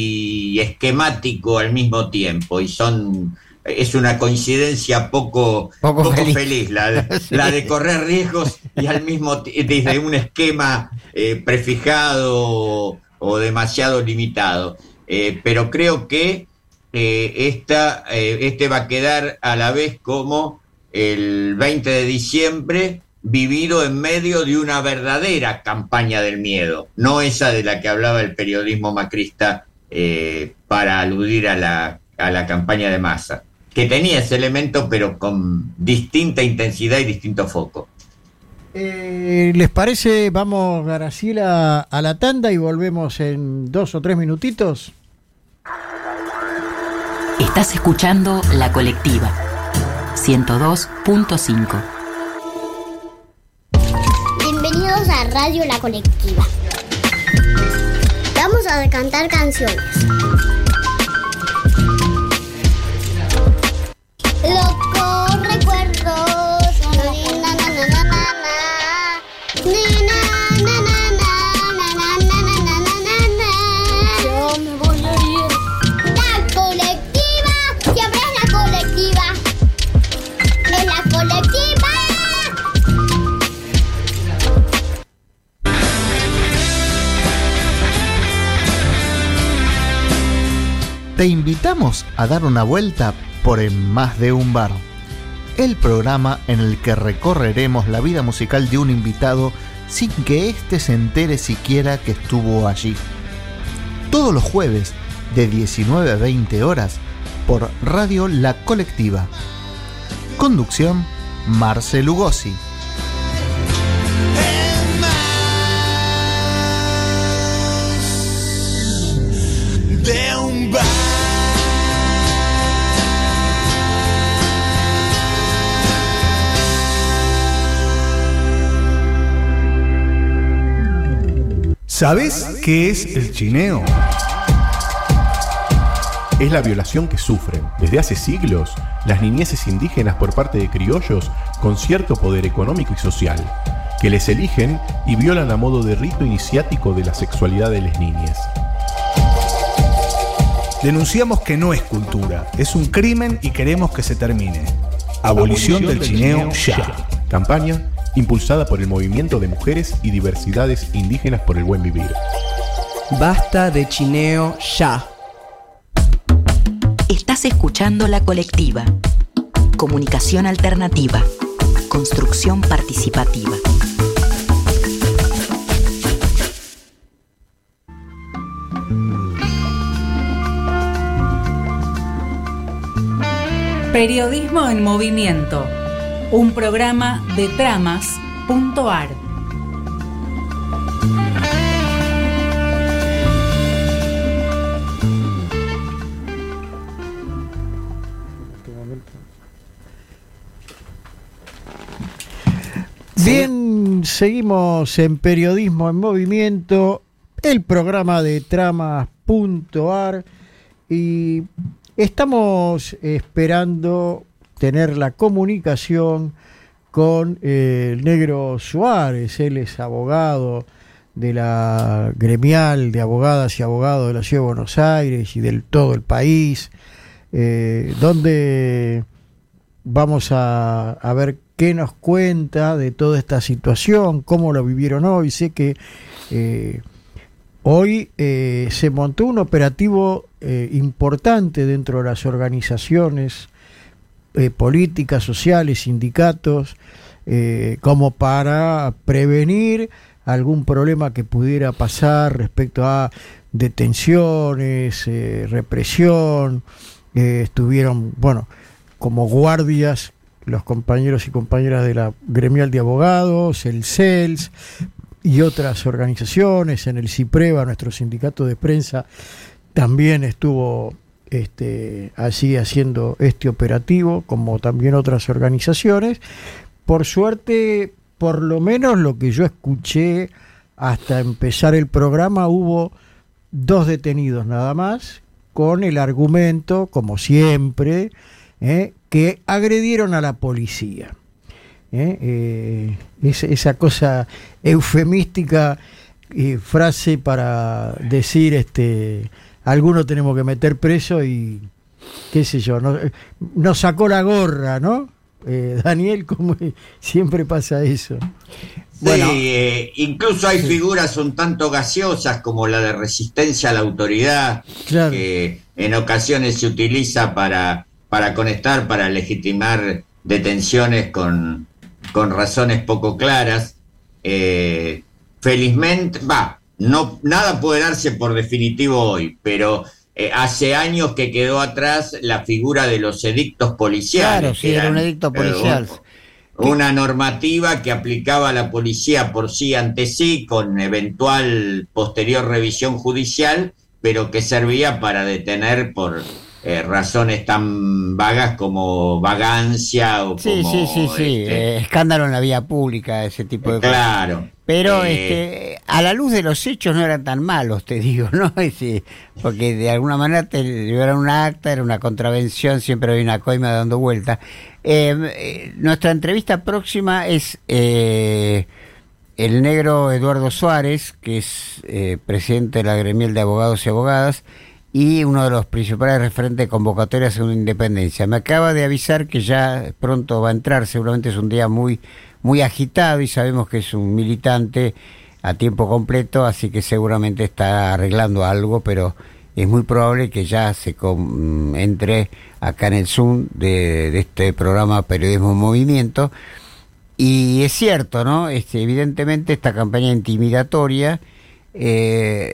y esquemático al mismo tiempo. Y son es una coincidencia poco, Poco poco feliz. feliz, la de, Sí. la de correr riesgos y al mismo ti- desde un esquema eh, prefijado o, o demasiado limitado. Eh, pero creo que eh, esta, eh, este va a quedar a la vez como el veinte de diciembre vivido en medio de una verdadera campaña del miedo, no esa de la que hablaba el periodismo macrista eh, para aludir a la, a la campaña de Massa, que tenía ese elemento pero con distinta intensidad y distinto foco. Eh, ¿Les parece? Vamos, Graciela, a la tanda y volvemos en dos o tres minutitos. Estás escuchando La Colectiva, ciento dos punto cinco. Bienvenidos a Radio La Colectiva. Vamos a cantar canciones. Locos recuerdos. Na, na, na, na, na, na. Ni, na, na, na, na, na, na, na, na, na, na, na. Yo me voy a ir. La colectiva, siempre es la colectiva. Es la colectiva. Te invitamos a dar una vuelta por En Más de un Bar, el programa en el que recorreremos la vida musical de un invitado sin que éste se entere siquiera que estuvo allí. Todos los jueves de diecinueve a veinte horas por Radio La Colectiva. Conducción Marce Lugosi. De un bar. ¿Sabes qué es el chineo? Es la violación que sufren desde hace siglos las niñeces indígenas por parte de criollos con cierto poder económico y social, que les eligen y violan a modo de rito iniciático de la sexualidad de las niñas. Denunciamos que no es cultura, es un crimen y queremos que se termine. Abolición del chineo ya. Campaña impulsada por el Movimiento de Mujeres y Diversidades Indígenas por el Buen Vivir. Basta de chineo ya. Estás escuchando La Colectiva. Comunicación alternativa. Construcción participativa. Periodismo en Movimiento, un programa de tramas punto ar. Bien, seguimos en Periodismo en Movimiento, el programa de tramas punto ar, y estamos esperando tener la comunicación con eh, el Negro Suárez. Él es abogado de la gremial de abogadas y abogados de la Ciudad de Buenos Aires y del todo el país, eh, donde vamos a, a ver qué nos cuenta de toda esta situación, cómo lo vivieron hoy. Sé que eh, hoy eh, se montó un operativo eh, importante dentro de las organizaciones eh, políticas, sociales, sindicatos, eh, como para prevenir algún problema que pudiera pasar respecto a detenciones, eh, represión. Eh, estuvieron, bueno, como guardias los compañeros y compañeras de la gremial de abogados, el C E L S y otras organizaciones. En el CIPREVA, nuestro sindicato de prensa, también estuvo este, así haciendo este operativo, como también otras organizaciones. Por suerte, por lo menos lo que yo escuché hasta empezar el programa, hubo dos detenidos nada más, con el argumento, como siempre, eh, que agredieron a la policía. ¿Eh? Eh, es, esa cosa eufemística, eh, frase para decir, este, algunos tenemos que meter preso y qué sé yo, no, nos sacó la gorra, ¿no? Eh, Daniel, como siempre pasa eso. Sí, bueno, eh, incluso hay sí. figuras un tanto gaseosas como la de resistencia a la autoridad, claro, que en ocasiones se utiliza para para conectar, para legitimar detenciones con, con razones poco claras. Eh, felizmente, va, no, nada puede darse por definitivo hoy, pero eh, hace años que quedó atrás la figura de los edictos policiales. Claro, sí, era un edicto policial. Eh, una normativa que aplicaba a la policía por sí ante sí, con eventual posterior revisión judicial, pero que servía para detener por Eh, razones tan vagas como vagancia o sí, como... Sí, sí, sí, este, eh, escándalo en la vía pública, ese tipo de claro, cosas. Pero eh, este, a la luz de los hechos no eran tan malos, te digo, ¿no? Sí, porque de alguna manera te liberaron una acta, era una contravención, siempre había una coima dando vuelta. Eh, eh, nuestra entrevista próxima es eh, el Negro Eduardo Suárez, que es eh, presidente de la gremial de abogados y abogadas, y uno de los principales referentes de convocatorias en una independencia. Me acaba de avisar que ya pronto va a entrar, seguramente es un día muy, muy agitado y sabemos que es un militante a tiempo completo, así que seguramente está arreglando algo, pero es muy probable que ya se com- entre acá en el Zoom de, de este programa Periodismo en Movimiento. Y es cierto, ¿no? Este, evidentemente esta campaña intimidatoria... Eh,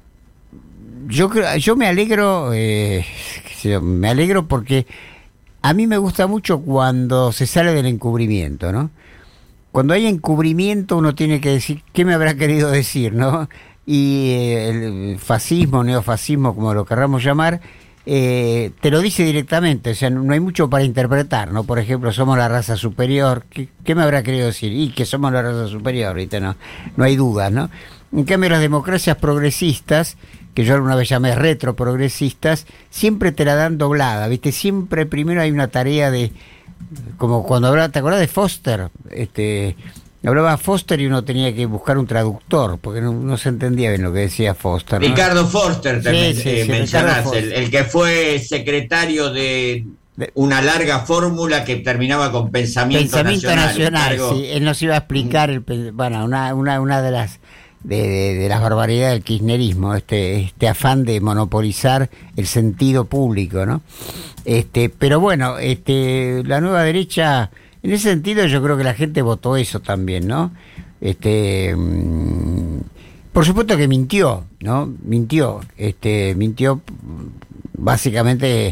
Yo creo, yo me alegro, eh, me alegro porque a mí me gusta mucho cuando se sale del encubrimiento, ¿no? Cuando hay encubrimiento uno tiene que decir qué me habrá querido decir, ¿no? Y eh, el fascismo, neofascismo, como lo querramos llamar, eh, te lo dice directamente, o sea, no hay mucho para interpretar, ¿no? Por ejemplo, somos la raza superior, ¿qué, qué me habrá querido decir? Y que somos la raza superior, ¿viste? No, no hay dudas, ¿no? En cambio, las democracias progresistas, que yo alguna vez llamé retroprogresistas, siempre te la dan doblada, ¿viste? Siempre primero hay una tarea de, como cuando hablaba, ¿te acordás de Foster? Este, hablaba Foster y uno tenía que buscar un traductor, porque no, no se entendía bien lo que decía Foster, ¿no? Ricardo Foster también, sí, sí, eh, sí, mencionás, el, el que fue secretario de una larga fórmula que terminaba con Pensamiento, Pensamiento Nacional. Nacional, sí, él nos iba a explicar, el, bueno, una, una, una de las... De, de, de las barbaridades del kirchnerismo, este, este afán de monopolizar el sentido público, ¿no? Este, pero bueno, este, la nueva derecha, en ese sentido yo creo que la gente votó eso también, ¿no? Este, mmm, por supuesto que mintió, ¿no? Mintió, este, mintió básicamente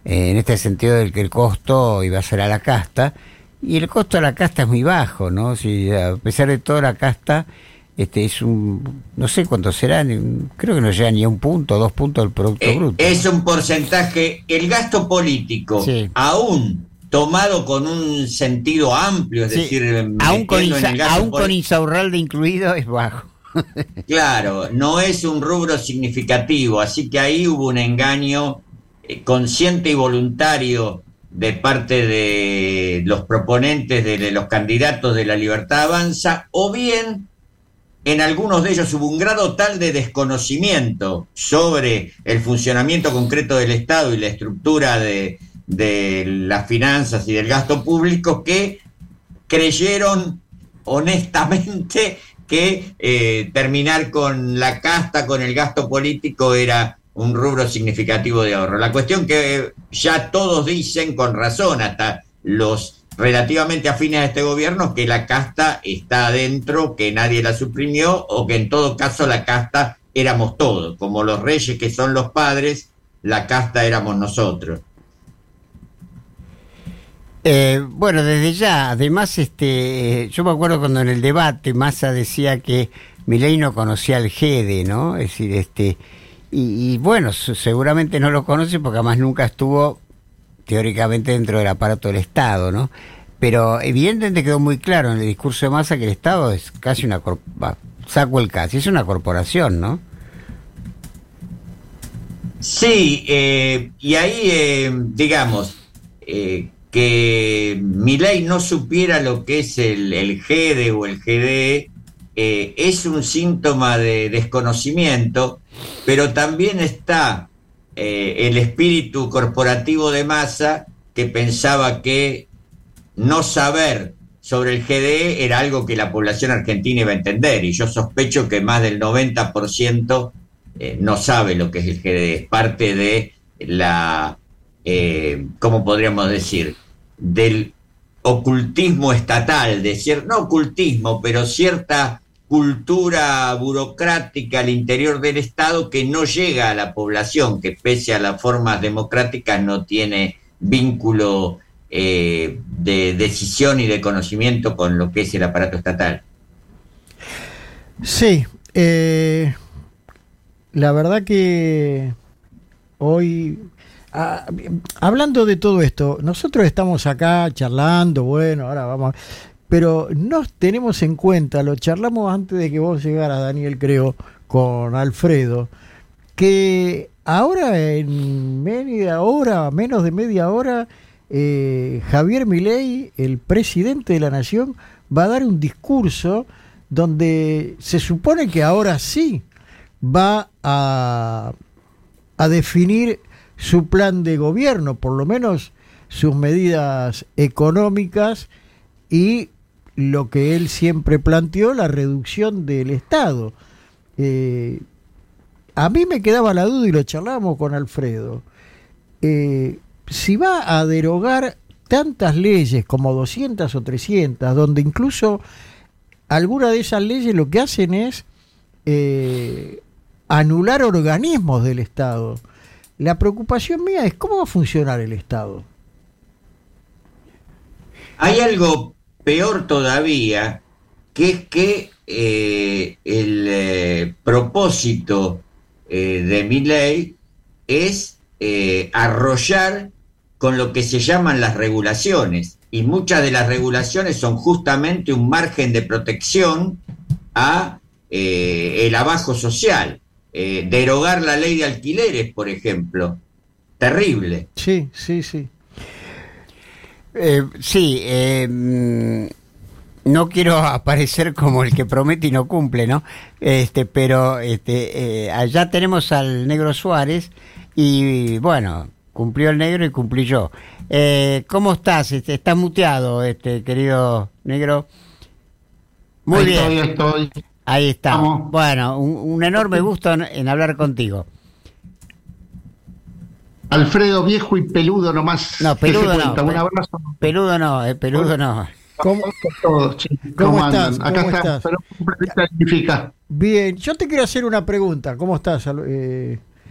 eh, en este sentido del que el costo iba a ser a la casta, y el costo de la casta es muy bajo, ¿no? Si, a pesar de todo, la casta este es un, no sé cuánto será, creo que no llega ni a un punto, dos puntos del Producto Eh, Bruto. es un porcentaje, el gasto político, Sí. aún tomado con un sentido amplio, es Sí, decir, aún con, metiendo en Insa- el gasto aún con poli- Insaurralde incluido es bajo. Claro, no es un rubro significativo, así que ahí hubo un engaño eh, consciente y voluntario de parte de los proponentes, de, de los candidatos de La Libertad Avanza, o bien en algunos de ellos hubo un grado tal de desconocimiento sobre el funcionamiento concreto del Estado y la estructura de, de las finanzas y del gasto público que creyeron honestamente que eh, terminar con la casta, con el gasto político, era un rubro significativo de ahorro. La cuestión que ya todos dicen con razón, hasta los relativamente afines a este gobierno, que la casta está adentro, que nadie la suprimió, o que en todo caso la casta éramos todos, como los reyes que son los padres, la casta éramos nosotros. Eh, bueno, desde ya, además, este, yo me acuerdo cuando en el debate Massa decía que Milei no conocía al Gede, ¿no? Es decir, este, y, y bueno, su- seguramente no lo conoce porque además nunca estuvo teóricamente dentro del aparato del Estado, ¿no? Pero evidentemente quedó muy claro en el discurso de Massa que el Estado es casi una cor- va, saco el casi, es una corporación, ¿no? Sí, eh, y ahí, eh, digamos, eh, que Milei no supiera lo que es el, el Gede o el G D E, eh, es un síntoma de desconocimiento, pero también está eh, el espíritu corporativo de Massa, que pensaba que no saber sobre el G D E era algo que la población argentina iba a entender, y yo sospecho que más del noventa por ciento eh, no sabe lo que es el G D E, es parte de la, eh, ¿cómo podríamos decir?, del ocultismo estatal, de cier- no ocultismo, pero cierta cultura burocrática al interior del Estado que no llega a la población, que pese a las formas democráticas no tiene vínculo eh, de decisión y de conocimiento con lo que es el aparato estatal. Sí, eh, la verdad que hoy, ah, hablando de todo esto, nosotros estamos acá charlando, bueno, ahora vamos, pero no tenemos en cuenta, lo charlamos antes de que vos llegaras, Daniel, creo, con Alfredo, que ahora en media hora, menos de media hora, eh, Javier Milei, el presidente de la Nación, va a dar un discurso donde se supone que ahora sí va a, a definir su plan de gobierno, por lo menos sus medidas económicas y lo que él siempre planteó, la reducción del Estado. Eh, a mí me quedaba la duda, y lo charlamos con Alfredo, eh, si va a derogar tantas leyes como doscientas o trescientas, donde incluso algunas de esas leyes lo que hacen es eh, anular organismos del Estado. La preocupación mía es cómo va a funcionar el Estado. Hay algo peor todavía, que es que eh, el eh, propósito eh, de Milei es eh, arrollar con lo que se llaman las regulaciones, y muchas de las regulaciones son justamente un margen de protección a eh, el abajo social. Eh, derogar la ley de alquileres, por ejemplo, terrible. Sí, sí, sí. Eh, sí, eh, mm, no quiero aparecer como el que promete y no cumple, ¿no? Este, pero este, eh, allá tenemos al Negro Suárez y bueno, cumplió el Negro y cumplí yo. Eh, ¿Cómo estás? Este, ¿Estás muteado, este querido Negro? Muy Ahí bien. estoy, ahí estoy. Ahí está. Vamos. Bueno, un, un enorme gusto en, en hablar contigo. Alfredo, viejo y peludo nomás. No, ¿Qué se peludo no. cuenta? Un pe- abrazo. Peludo no, eh, peludo no. ¿Cómo, todos, chicos. ¿Cómo ¿Cómo estás? andan? Acá ¿Cómo estamos, estás? pero completamente significa. Bien, yo te quiero hacer una pregunta. ¿Cómo estás? Al- eh,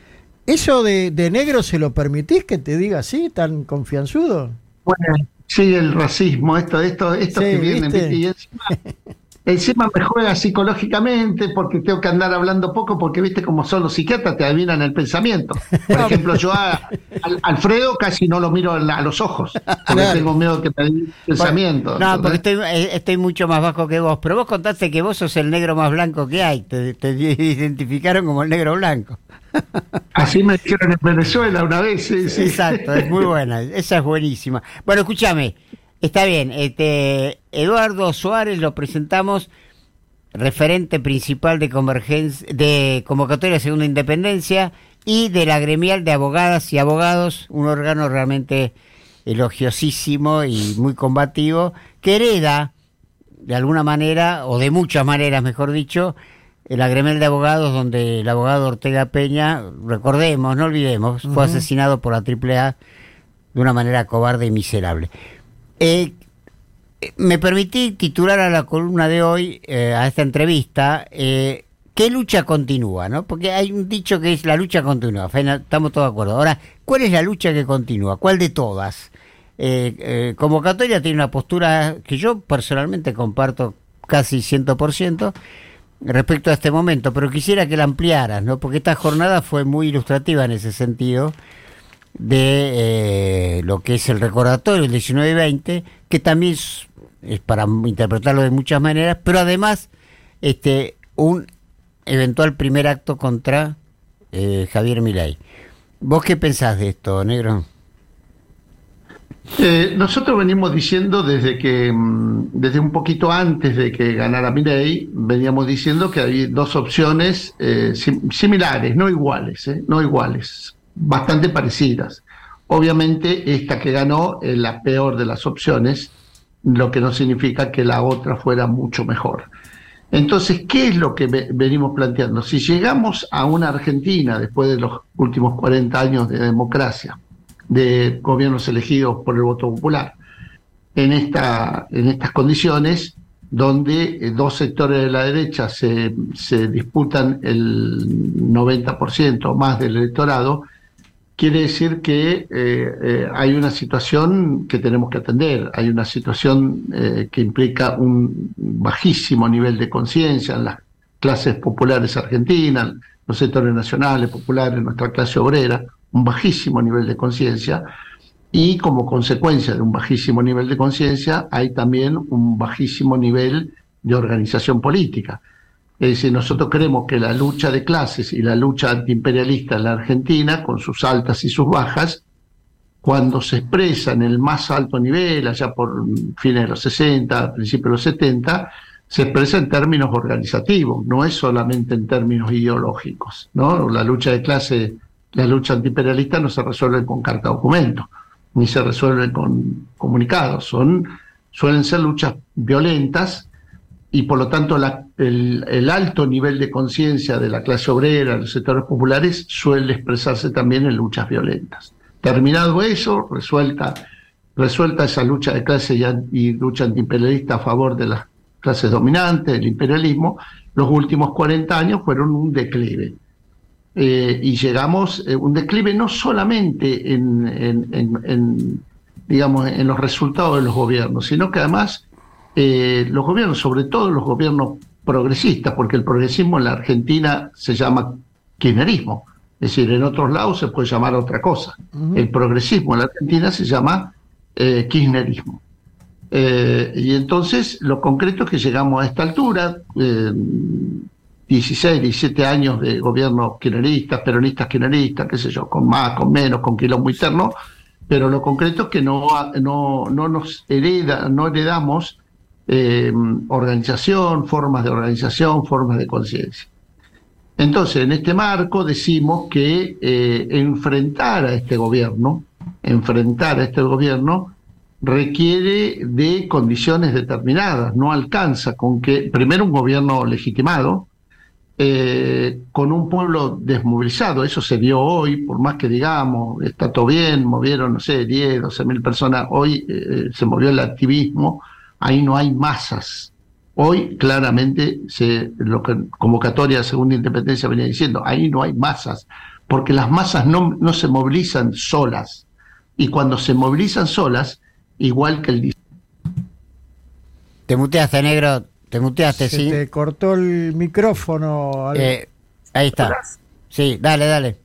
¿Eso de, de negro se lo permitís que te diga así, tan confianzudo? Bueno, sí, el racismo, esto, esto, esto Sí, que vienen, ¿viste? ¿viste? Y encima, encima me juega psicológicamente porque tengo que andar hablando poco porque viste como son los psiquiatras, te adivinan el pensamiento. Por ejemplo, yo a, a Alfredo casi no lo miro a, la- a los ojos, porque Claro. tengo miedo que me adivine el pensamiento. No, porque ¿entendés? estoy, eh, estoy mucho más bajo que vos. Pero vos contaste que vos sos el negro más blanco que hay. Te, te identificaron como el negro blanco. Así me dijeron en Venezuela una vez. Sí, sí. Exacto, es muy buena. Esa es buenísima. Bueno, escúchame. Está bien. Este, Eduardo Suárez lo presentamos, referente principal de convergencia, de Convocatoria Segunda Independencia y de la Gremial de Abogadas y Abogados, un órgano realmente elogiosísimo y muy combativo, que hereda, de alguna manera, o de muchas maneras, mejor dicho, la Gremial de Abogados, donde el abogado Ortega Peña, recordemos, no olvidemos, fue Ujú. asesinado por la triple A de una manera cobarde y miserable. Eh, me permití titular a la columna de hoy, eh, a esta entrevista, eh, ¿qué lucha continúa? ¿No? Porque hay un dicho que es la lucha continúa. Fena, estamos todos de acuerdo. Ahora, ¿cuál es la lucha que continúa? ¿Cuál de todas? Eh, eh, Convocatoria tiene una postura que yo personalmente comparto casi cien por ciento respecto a este momento, pero quisiera que la ampliaras, ¿no? Porque esta jornada fue muy ilustrativa en ese sentido de eh, lo que es el recordatorio, el diecinueve y veinte, que también es, es para interpretarlo de muchas maneras, pero además este un eventual primer acto contra eh, Javier Milei. ¿Vos qué pensás de esto, negro? Eh, nosotros venimos diciendo desde que, mm, desde un poquito antes de que ganara Milei, veníamos diciendo que hay dos opciones eh, sim- similares, no iguales, eh, no iguales, bastante parecidas. Obviamente esta que ganó es la peor de las opciones, lo que no significa que la otra fuera mucho mejor. Entonces, ¿qué es lo que ve- venimos planteando? Si llegamos a una Argentina después de los últimos cuarenta años de democracia, de gobiernos elegidos por el voto popular, en, esta, en estas condiciones, donde eh, dos sectores de la derecha se, se disputan el noventa por ciento o más del electorado, quiere decir que eh, eh, hay una situación que tenemos que atender, hay una situación eh, que implica un bajísimo nivel de conciencia en las clases populares argentinas, los sectores nacionales, populares, nuestra clase obrera, un bajísimo nivel de conciencia, y como consecuencia de un bajísimo nivel de conciencia hay también un bajísimo nivel de organización política. Es decir, nosotros creemos que la lucha de clases y la lucha antiimperialista en la Argentina, con sus altas y sus bajas, cuando se expresa en el más alto nivel, allá por fines de los sesenta, principios de los setenta, se expresa en términos organizativos, no es solamente en términos ideológicos, ¿no? La lucha de clase, la lucha antiimperialista no se resuelve con carta documento, ni se resuelve con comunicados, son, suelen ser luchas violentas, y por lo tanto la, el, el alto nivel de conciencia de la clase obrera, de los sectores populares, suele expresarse también en luchas violentas. Terminado eso, resuelta, resuelta esa lucha de clase y, y lucha antiimperialista a favor de las clases dominantes, del imperialismo, los últimos cuarenta años fueron un declive. Eh, y llegamos, eh, un declive no solamente en, en, en, en, digamos, en los resultados de los gobiernos, sino que además eh, los gobiernos, sobre todo los gobiernos progresistas, porque el progresismo en la Argentina se llama kirchnerismo, es decir, en otros lados se puede llamar otra cosa. Uh-huh. El progresismo en la Argentina se llama eh, kirchnerismo. Eh, y entonces lo concreto es que llegamos a esta altura, eh, dieciséis, diecisiete años de gobiernos kirchneristas, peronistas kirchneristas, qué sé yo, con más, con menos, con quilombo interno, pero lo concreto es que no, no, no nos hereda, no heredamos eh, organización, formas de organización, formas de conciencia. Entonces, en este marco decimos que eh, enfrentar a este gobierno, enfrentar a este gobierno requiere de condiciones determinadas, no alcanza con que, primero, un gobierno legitimado, eh, con un pueblo desmovilizado, eso se vio hoy, por más que digamos, está todo bien, movieron, no sé, diez, doce mil personas, hoy eh, se movió el activismo, ahí no hay masas. Hoy claramente se, lo que Convocatoria de Segunda Independencia venía diciendo, ahí no hay masas, porque las masas no, no se movilizan solas, y cuando se movilizan solas, igual que el... Te muteaste, negro, te muteaste, Se sí. te cortó el micrófono. Al... Eh, ahí está. Sí, dale, dale.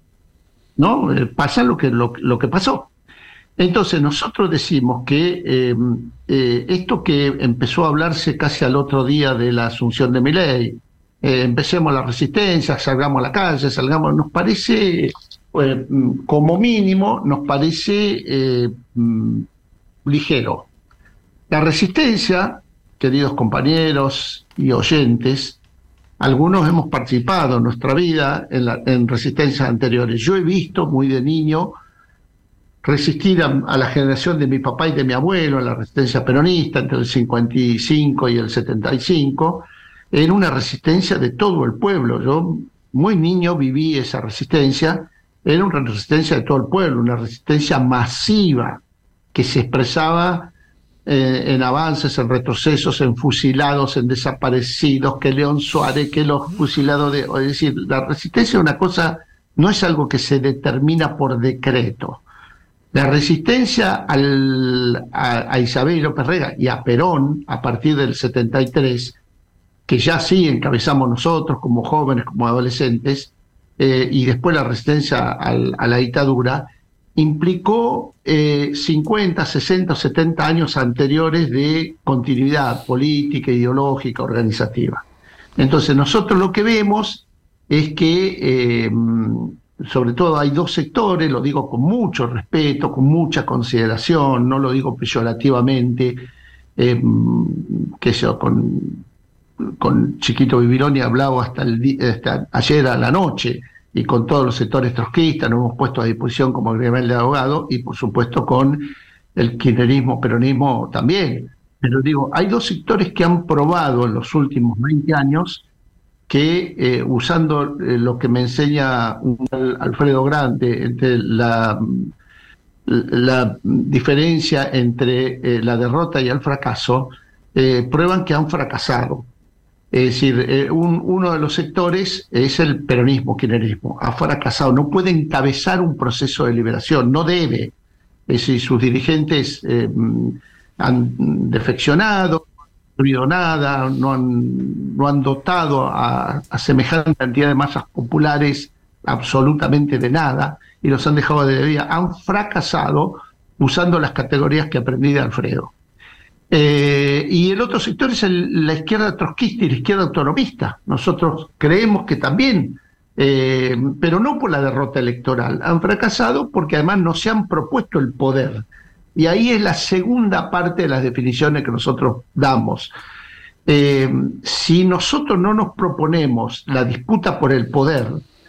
¿No? Eh, pasa lo que, lo, lo que pasó. Entonces nosotros decimos que eh, eh, esto que empezó a hablarse casi al otro día de la asunción de Milei, eh, empecemos la resistencia, salgamos a la calle, salgamos, nos parece, eh, como mínimo, nos parece eh, mm, ligero. La resistencia, queridos compañeros y oyentes, algunos hemos participado en nuestra vida en, la, en resistencias anteriores. Yo he visto muy de niño resistir a, a la generación de mi papá y de mi abuelo en la resistencia peronista entre el cincuenta y cinco y el setenta y cinco, en una resistencia de todo el pueblo. Yo muy niño viví esa resistencia, era una resistencia de todo el pueblo, una resistencia masiva que se expresaba eh, en avances, en retrocesos, en fusilados, en desaparecidos, que León Suárez, que los fusilados de... Es decir, la resistencia es una cosa, no es algo que se determina por decreto. La resistencia al, a, a Isabel López Rega y a Perón, a partir del setenta y tres, que ya sí encabezamos nosotros como jóvenes, como adolescentes, eh, y después la resistencia al, a la dictadura, implicó eh, cincuenta, sesenta, setenta años anteriores de continuidad política, ideológica, organizativa. Entonces nosotros lo que vemos es que... Eh, sobre todo hay dos sectores, lo digo con mucho respeto, con mucha consideración, no lo digo peyorativamente, eh, que yo con, con Chiquito Bibiloni hablaba hasta, el, hasta ayer a la noche, y con todos los sectores trotskistas nos hemos puesto a disposición como gremial de abogados, y por supuesto con el kirchnerismo, peronismo también. Pero digo, hay dos sectores que han probado en los últimos veinte años que eh, usando eh, lo que me enseña un Alfredo Grande, entre la, la diferencia entre eh, la derrota y el fracaso, eh, prueban que han fracasado. Es decir, eh, un, uno de los sectores es el peronismo, kirchnerismo, ha fracasado, no puede encabezar un proceso de liberación, no debe. Es decir, sus dirigentes eh, han defeccionado, nada, no han, no han dotado a, a semejante cantidad de masas populares absolutamente de nada, y los han dejado de debida, han fracasado usando las categorías que aprendí de Alfredo. Eh, y el otro sector es el, la izquierda trotskista y la izquierda autonomista. Nosotros creemos que también, eh, pero no por la derrota electoral, han fracasado porque además no se han propuesto el poder. Y ahí es la segunda parte de las definiciones que nosotros damos. Eh, si nosotros no nos proponemos la disputa por el poder,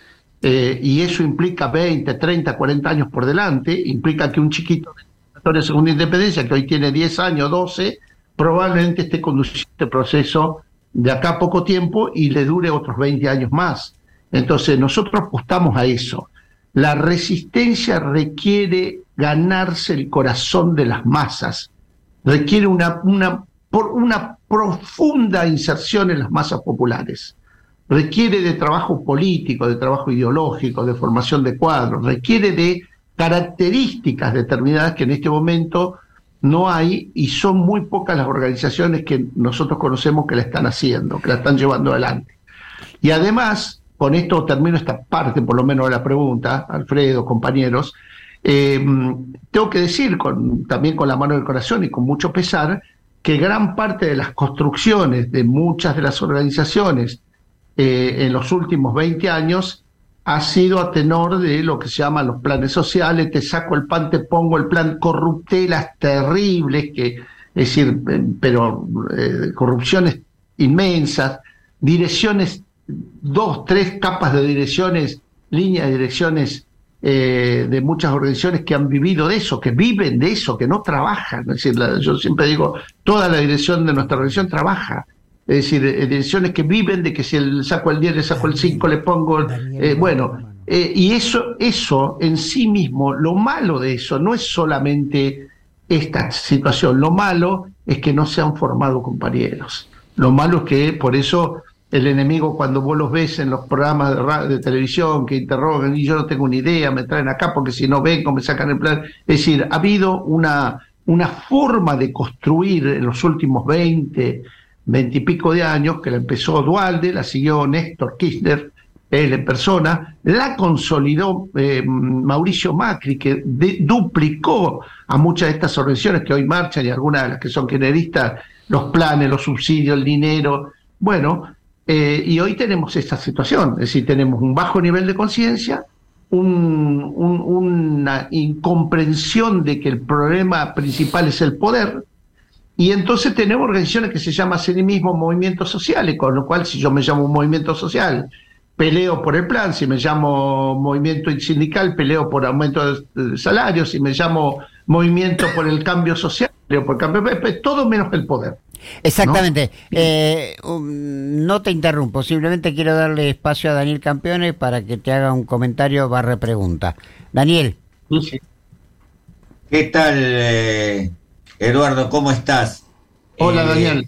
eh, y eso implica veinte, treinta, cuarenta años por delante, implica que un chiquito de la segunda independencia, que hoy tiene diez años, doce, probablemente esté conduciendo este proceso de acá a poco tiempo y le dure otros veinte años más. Entonces nosotros apostamos a eso. La resistencia requiere ganarse el corazón de las masas, requiere una, una, una profunda inserción en las masas populares, requiere de trabajo político, de trabajo ideológico, de formación de cuadros, requiere de características determinadas que en este momento no hay, y son muy pocas las organizaciones que nosotros conocemos que la están haciendo, que la están llevando adelante. Y además, con esto termino esta parte, por lo menos, de la pregunta, Alfredo, compañeros. Eh, tengo que decir, con, también con la mano del corazón y con mucho pesar, que gran parte de las construcciones de muchas de las organizaciones eh, en los últimos veinte años ha sido a tenor de lo que se llaman los planes sociales, te saco el pan, te pongo el plan, corruptelas terribles, que, es decir, eh, pero eh, corrupciones inmensas, direcciones, dos, tres capas de direcciones, líneas de direcciones eh, de muchas organizaciones que han vivido de eso, que viven de eso, que no trabajan. Es decir, la, yo siempre digo, toda la dirección de nuestra organización trabaja. Es decir, eh, direcciones que viven de que si el, saco el diez, le saco el cinco, le pongo... Eh, bueno, eh, y eso, eso en sí mismo, lo malo de eso no es solamente esta situación, lo malo es que no se han formado compañeros. Lo malo es que por eso el enemigo cuando vos los ves en los programas de, radio, de televisión que interrogan y yo no tengo ni idea, me traen acá porque si no vengo me sacan el plan. Es decir, ha habido una, una forma de construir en los últimos veinte, veinte y pico de años, que la empezó Duhalde, la siguió Néstor Kirchner, él en persona, la consolidó eh, Mauricio Macri, que de, duplicó a muchas de estas organizaciones que hoy marchan y algunas de las que son kirchneristas, los planes, los subsidios, el dinero. Bueno, eh, y hoy tenemos esta situación, es decir, tenemos un bajo nivel de conciencia, un, un, una incomprensión de que el problema principal es el poder, y entonces tenemos organizaciones que se llaman a sí mismos movimientos sociales, con lo cual si yo me llamo un movimiento social, peleo por el plan, si me llamo movimiento sindical, peleo por aumento de salarios, si me llamo movimiento por el cambio social, peleo por el cambio, todo menos el poder. Exactamente. ¿No? Eh, um, no te interrumpo, simplemente quiero darle espacio a Daniel Campione para que te haga un comentario barra pregunta. Daniel. Sí. ¿Qué tal, eh, Eduardo? ¿Cómo estás? Hola, eh, Daniel.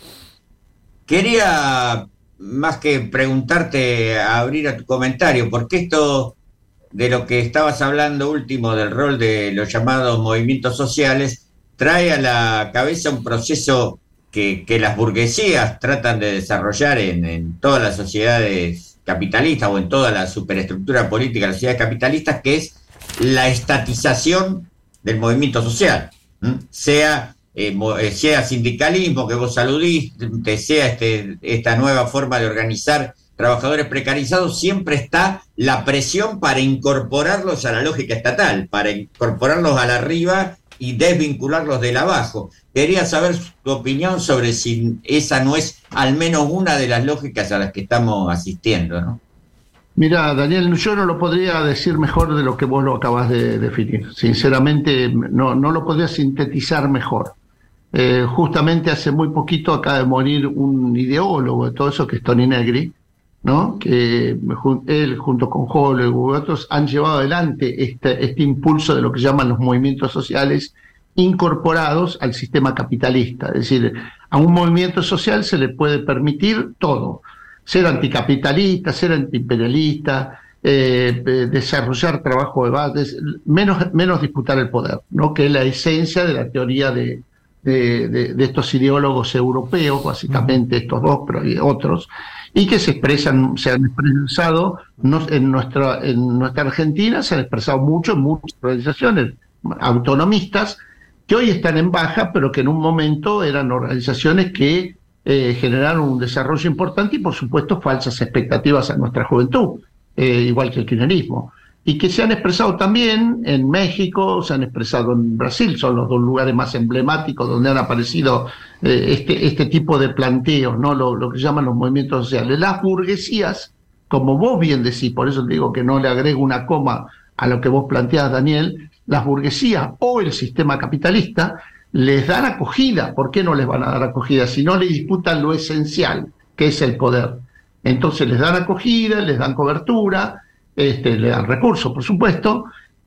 Quería, más que preguntarte, abrir a tu comentario, porque esto de lo que estabas hablando último, del rol de los llamados movimientos sociales, trae a la cabeza un proceso que, que las burguesías tratan de desarrollar en, en todas las sociedades capitalistas o en toda la superestructura política de las sociedades capitalistas, que es la estatización del movimiento social, ¿Mm? sea eh, sea sindicalismo que vos saludiste, sea este, esta nueva forma de organizar trabajadores precarizados, siempre está la presión para incorporarlos a la lógica estatal, para incorporarlos a la arriba y desvincularlos del abajo. Quería saber tu opinión sobre si esa no es al menos una de las lógicas a las que estamos asistiendo, ¿no? Mira, Daniel, yo no lo podría decir mejor de lo que vos lo acabas de definir. Sinceramente, no, no lo podría sintetizar mejor. Eh, justamente hace muy poquito acaba de morir un ideólogo de todo eso, que es Toni Negri, ¿no? Que él junto con Jolo y otros han llevado adelante este, este impulso de lo que llaman los movimientos sociales incorporados al sistema capitalista. Es decir, a un movimiento social se le puede permitir todo: ser anticapitalista, ser antiimperialista, eh, desarrollar trabajo de base, menos, menos disputar el poder, ¿no? Que es la esencia de la teoría de, de, de, de estos ideólogos europeos, básicamente estos dos, pero hay otros, y que se expresan, se han expresado no, en nuestra en nuestra Argentina, se han expresado mucho en muchas organizaciones autonomistas que hoy están en baja, pero que en un momento eran organizaciones que eh, generaron un desarrollo importante y por supuesto falsas expectativas a nuestra juventud, eh, igual que el kirchnerismo, y que se han expresado también en México, se han expresado en Brasil, son los dos lugares más emblemáticos donde han aparecido eh, este, este tipo de planteos, ¿no? Lo, lo que llaman los movimientos sociales. Las burguesías, como vos bien decís, por eso te digo que no le agrego una coma a lo que vos planteás, Daniel, las burguesías o el sistema capitalista les dan acogida. ¿Por qué no les van a dar acogida? Si no le disputan lo esencial, que es el poder. Entonces les dan acogida, les dan cobertura, Este, le dan recursos, por supuesto,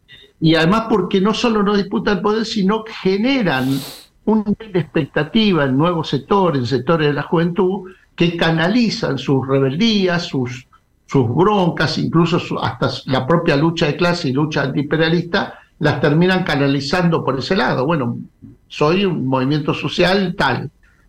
y además porque no solo no disputan el poder, sino que generan un nivel de expectativa en nuevos sectores, en sectores de la juventud, que canalizan sus rebeldías, sus, sus broncas, incluso su, hasta la propia lucha de clase y lucha antiimperialista, las terminan canalizando por ese lado. Bueno, soy un movimiento social tal,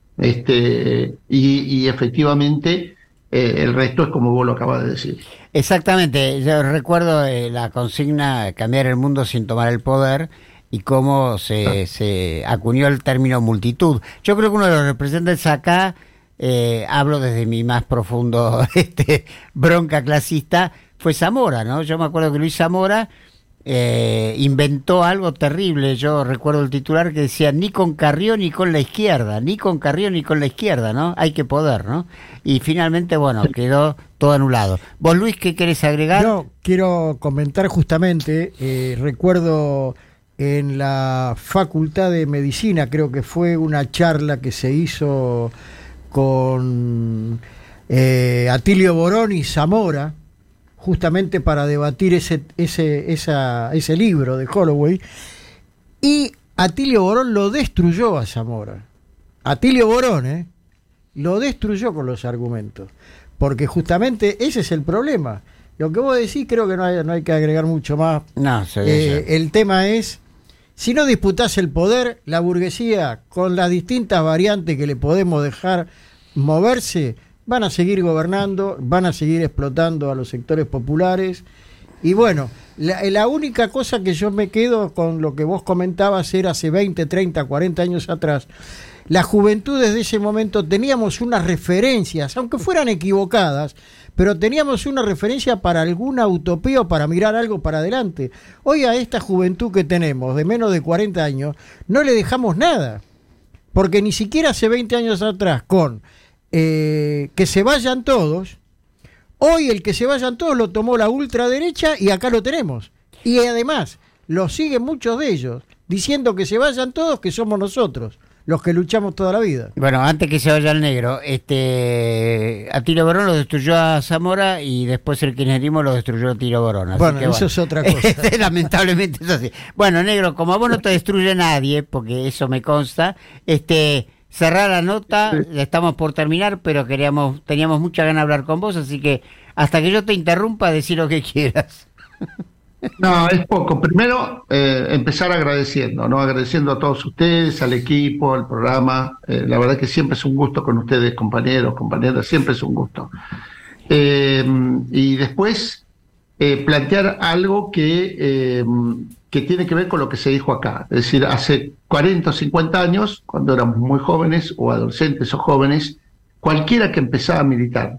este, y, y efectivamente eh, el resto es como vos lo acabas de decir. Exactamente, yo recuerdo eh, la consigna cambiar el mundo sin tomar el poder y cómo se, se acuñó el término multitud. Yo creo que uno de los representantes acá, eh, hablo desde mi más profundo este, bronca clasista, fue Zamora, ¿no? Yo me acuerdo que Luis Zamora eh, inventó algo terrible. Yo recuerdo el titular que decía: ni con Carrió ni con la izquierda, ni con Carrió ni con la izquierda, ¿no? Hay que poder, ¿no? Y finalmente, bueno, quedó todo anulado. ¿Vos, Luis, qué querés agregar? Yo quiero comentar justamente, eh, recuerdo en la Facultad de Medicina, creo que fue una charla que se hizo con eh, Atilio Borón y Zamora, justamente para debatir ese, ese, esa, ese libro de Holloway, y Atilio Borón lo destruyó a Zamora. Atilio Borón, ¿eh? lo destruyó con los argumentos. Porque justamente ese es el problema. Lo que vos decís creo que no hay, no hay que agregar mucho más. No, se eh, el tema es, si no disputás el poder, la burguesía, con las distintas variantes que le podemos dejar moverse, van a seguir gobernando, van a seguir explotando a los sectores populares. Y bueno, la, la única cosa que yo me quedo con lo que vos comentabas era hace veinte, treinta, cuarenta años atrás. La juventud desde ese momento teníamos unas referencias, aunque fueran equivocadas, pero teníamos una referencia para alguna utopía o para mirar algo para adelante. Hoy a esta juventud que tenemos, de menos de cuarenta años, no le dejamos nada. Porque ni siquiera hace veinte años atrás, con eh, que se vayan todos, hoy el que se vayan todos lo tomó la ultraderecha y acá lo tenemos. Y además, lo siguen muchos de ellos, diciendo que se vayan todos, que somos nosotros los que luchamos toda la vida. Bueno, antes que se vaya el negro, este Atilio Borón lo destruyó a Zamora y después el kirchnerismo lo destruyó a Atilio Borón. Así bueno, que, eso bueno, es otra cosa. Lamentablemente es así. Bueno, negro, como a vos no te destruye nadie, porque eso me consta, este cerrar la nota, sí. Estamos por terminar, pero queríamos, teníamos mucha ganas de hablar con vos, así que hasta que yo te interrumpa, decir lo que quieras. No, es poco. Primero, eh, empezar agradeciendo, ¿no? Agradeciendo a todos ustedes, al equipo, al programa. Eh, la verdad que siempre es un gusto con ustedes, compañeros, compañeras, siempre es un gusto. Eh, y después, eh, plantear algo que, eh, que tiene que ver con lo que se dijo acá. Es decir, hace cuarenta o cincuenta años, cuando éramos muy jóvenes, o adolescentes o jóvenes, cualquiera que empezaba a militar,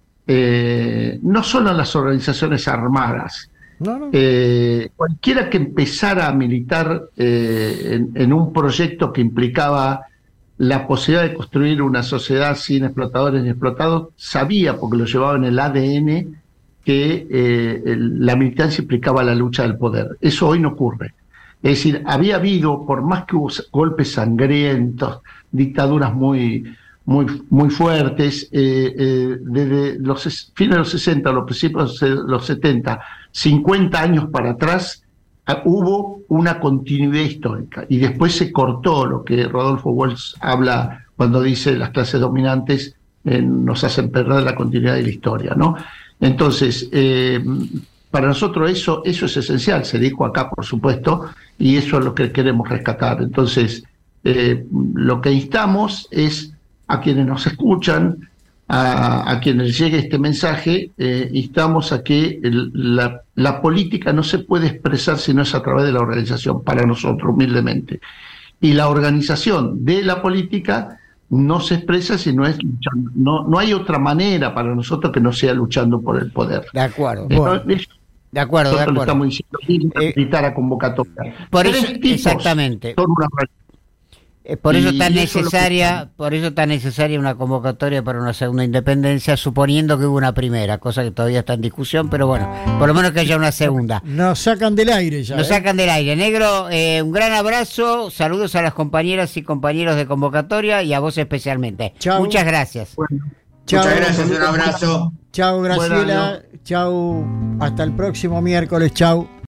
eh, no solo en las organizaciones armadas, No, no. Eh, cualquiera que empezara a militar eh, en, en un proyecto que implicaba la posibilidad de construir una sociedad sin explotadores ni explotados, sabía, porque lo llevaba en el A D N, que eh, el, la militancia implicaba la lucha del poder. Eso hoy no ocurre. Es decir, había habido, por más que hubo golpes sangrientos, dictaduras muy... muy muy fuertes, eh, eh, desde los fines de los sesenta, los principios de los setenta, cincuenta años para atrás, uh, hubo una continuidad histórica, y después se cortó lo que Rodolfo Walsh habla cuando dice las clases dominantes eh, nos hacen perder la continuidad de la historia, ¿no? Entonces, eh, para nosotros eso, eso es esencial, se dijo acá, por supuesto, y eso es lo que queremos rescatar. Entonces, eh, lo que instamos es a quienes nos escuchan, a, a quienes llegue este mensaje, eh, instamos a que el, la, la política no se puede expresar si no es a través de la organización, para nosotros, humildemente. Y la organización de la política no se expresa si no es luchando. No, no hay otra manera para nosotros que no sea luchando por el poder. De acuerdo. Entonces, bueno. De acuerdo, de acuerdo. Estamos diciendo que invitar a convocatoria. Por eso, exactamente. Son una Por eso y, tan y eso necesaria, que... por eso tan necesaria una convocatoria para una segunda independencia, suponiendo que hubo una primera, cosa que todavía está en discusión, pero bueno, por lo menos que haya una segunda. Nos sacan del aire ya. Nos ¿eh? sacan del aire. Negro, eh, un gran abrazo, saludos a las compañeras y compañeros de convocatoria y a vos especialmente. Chau. Muchas gracias. Bueno, chau, muchas gracias, un abrazo. Chao, Graciela. Chao, hasta el próximo miércoles. Chao.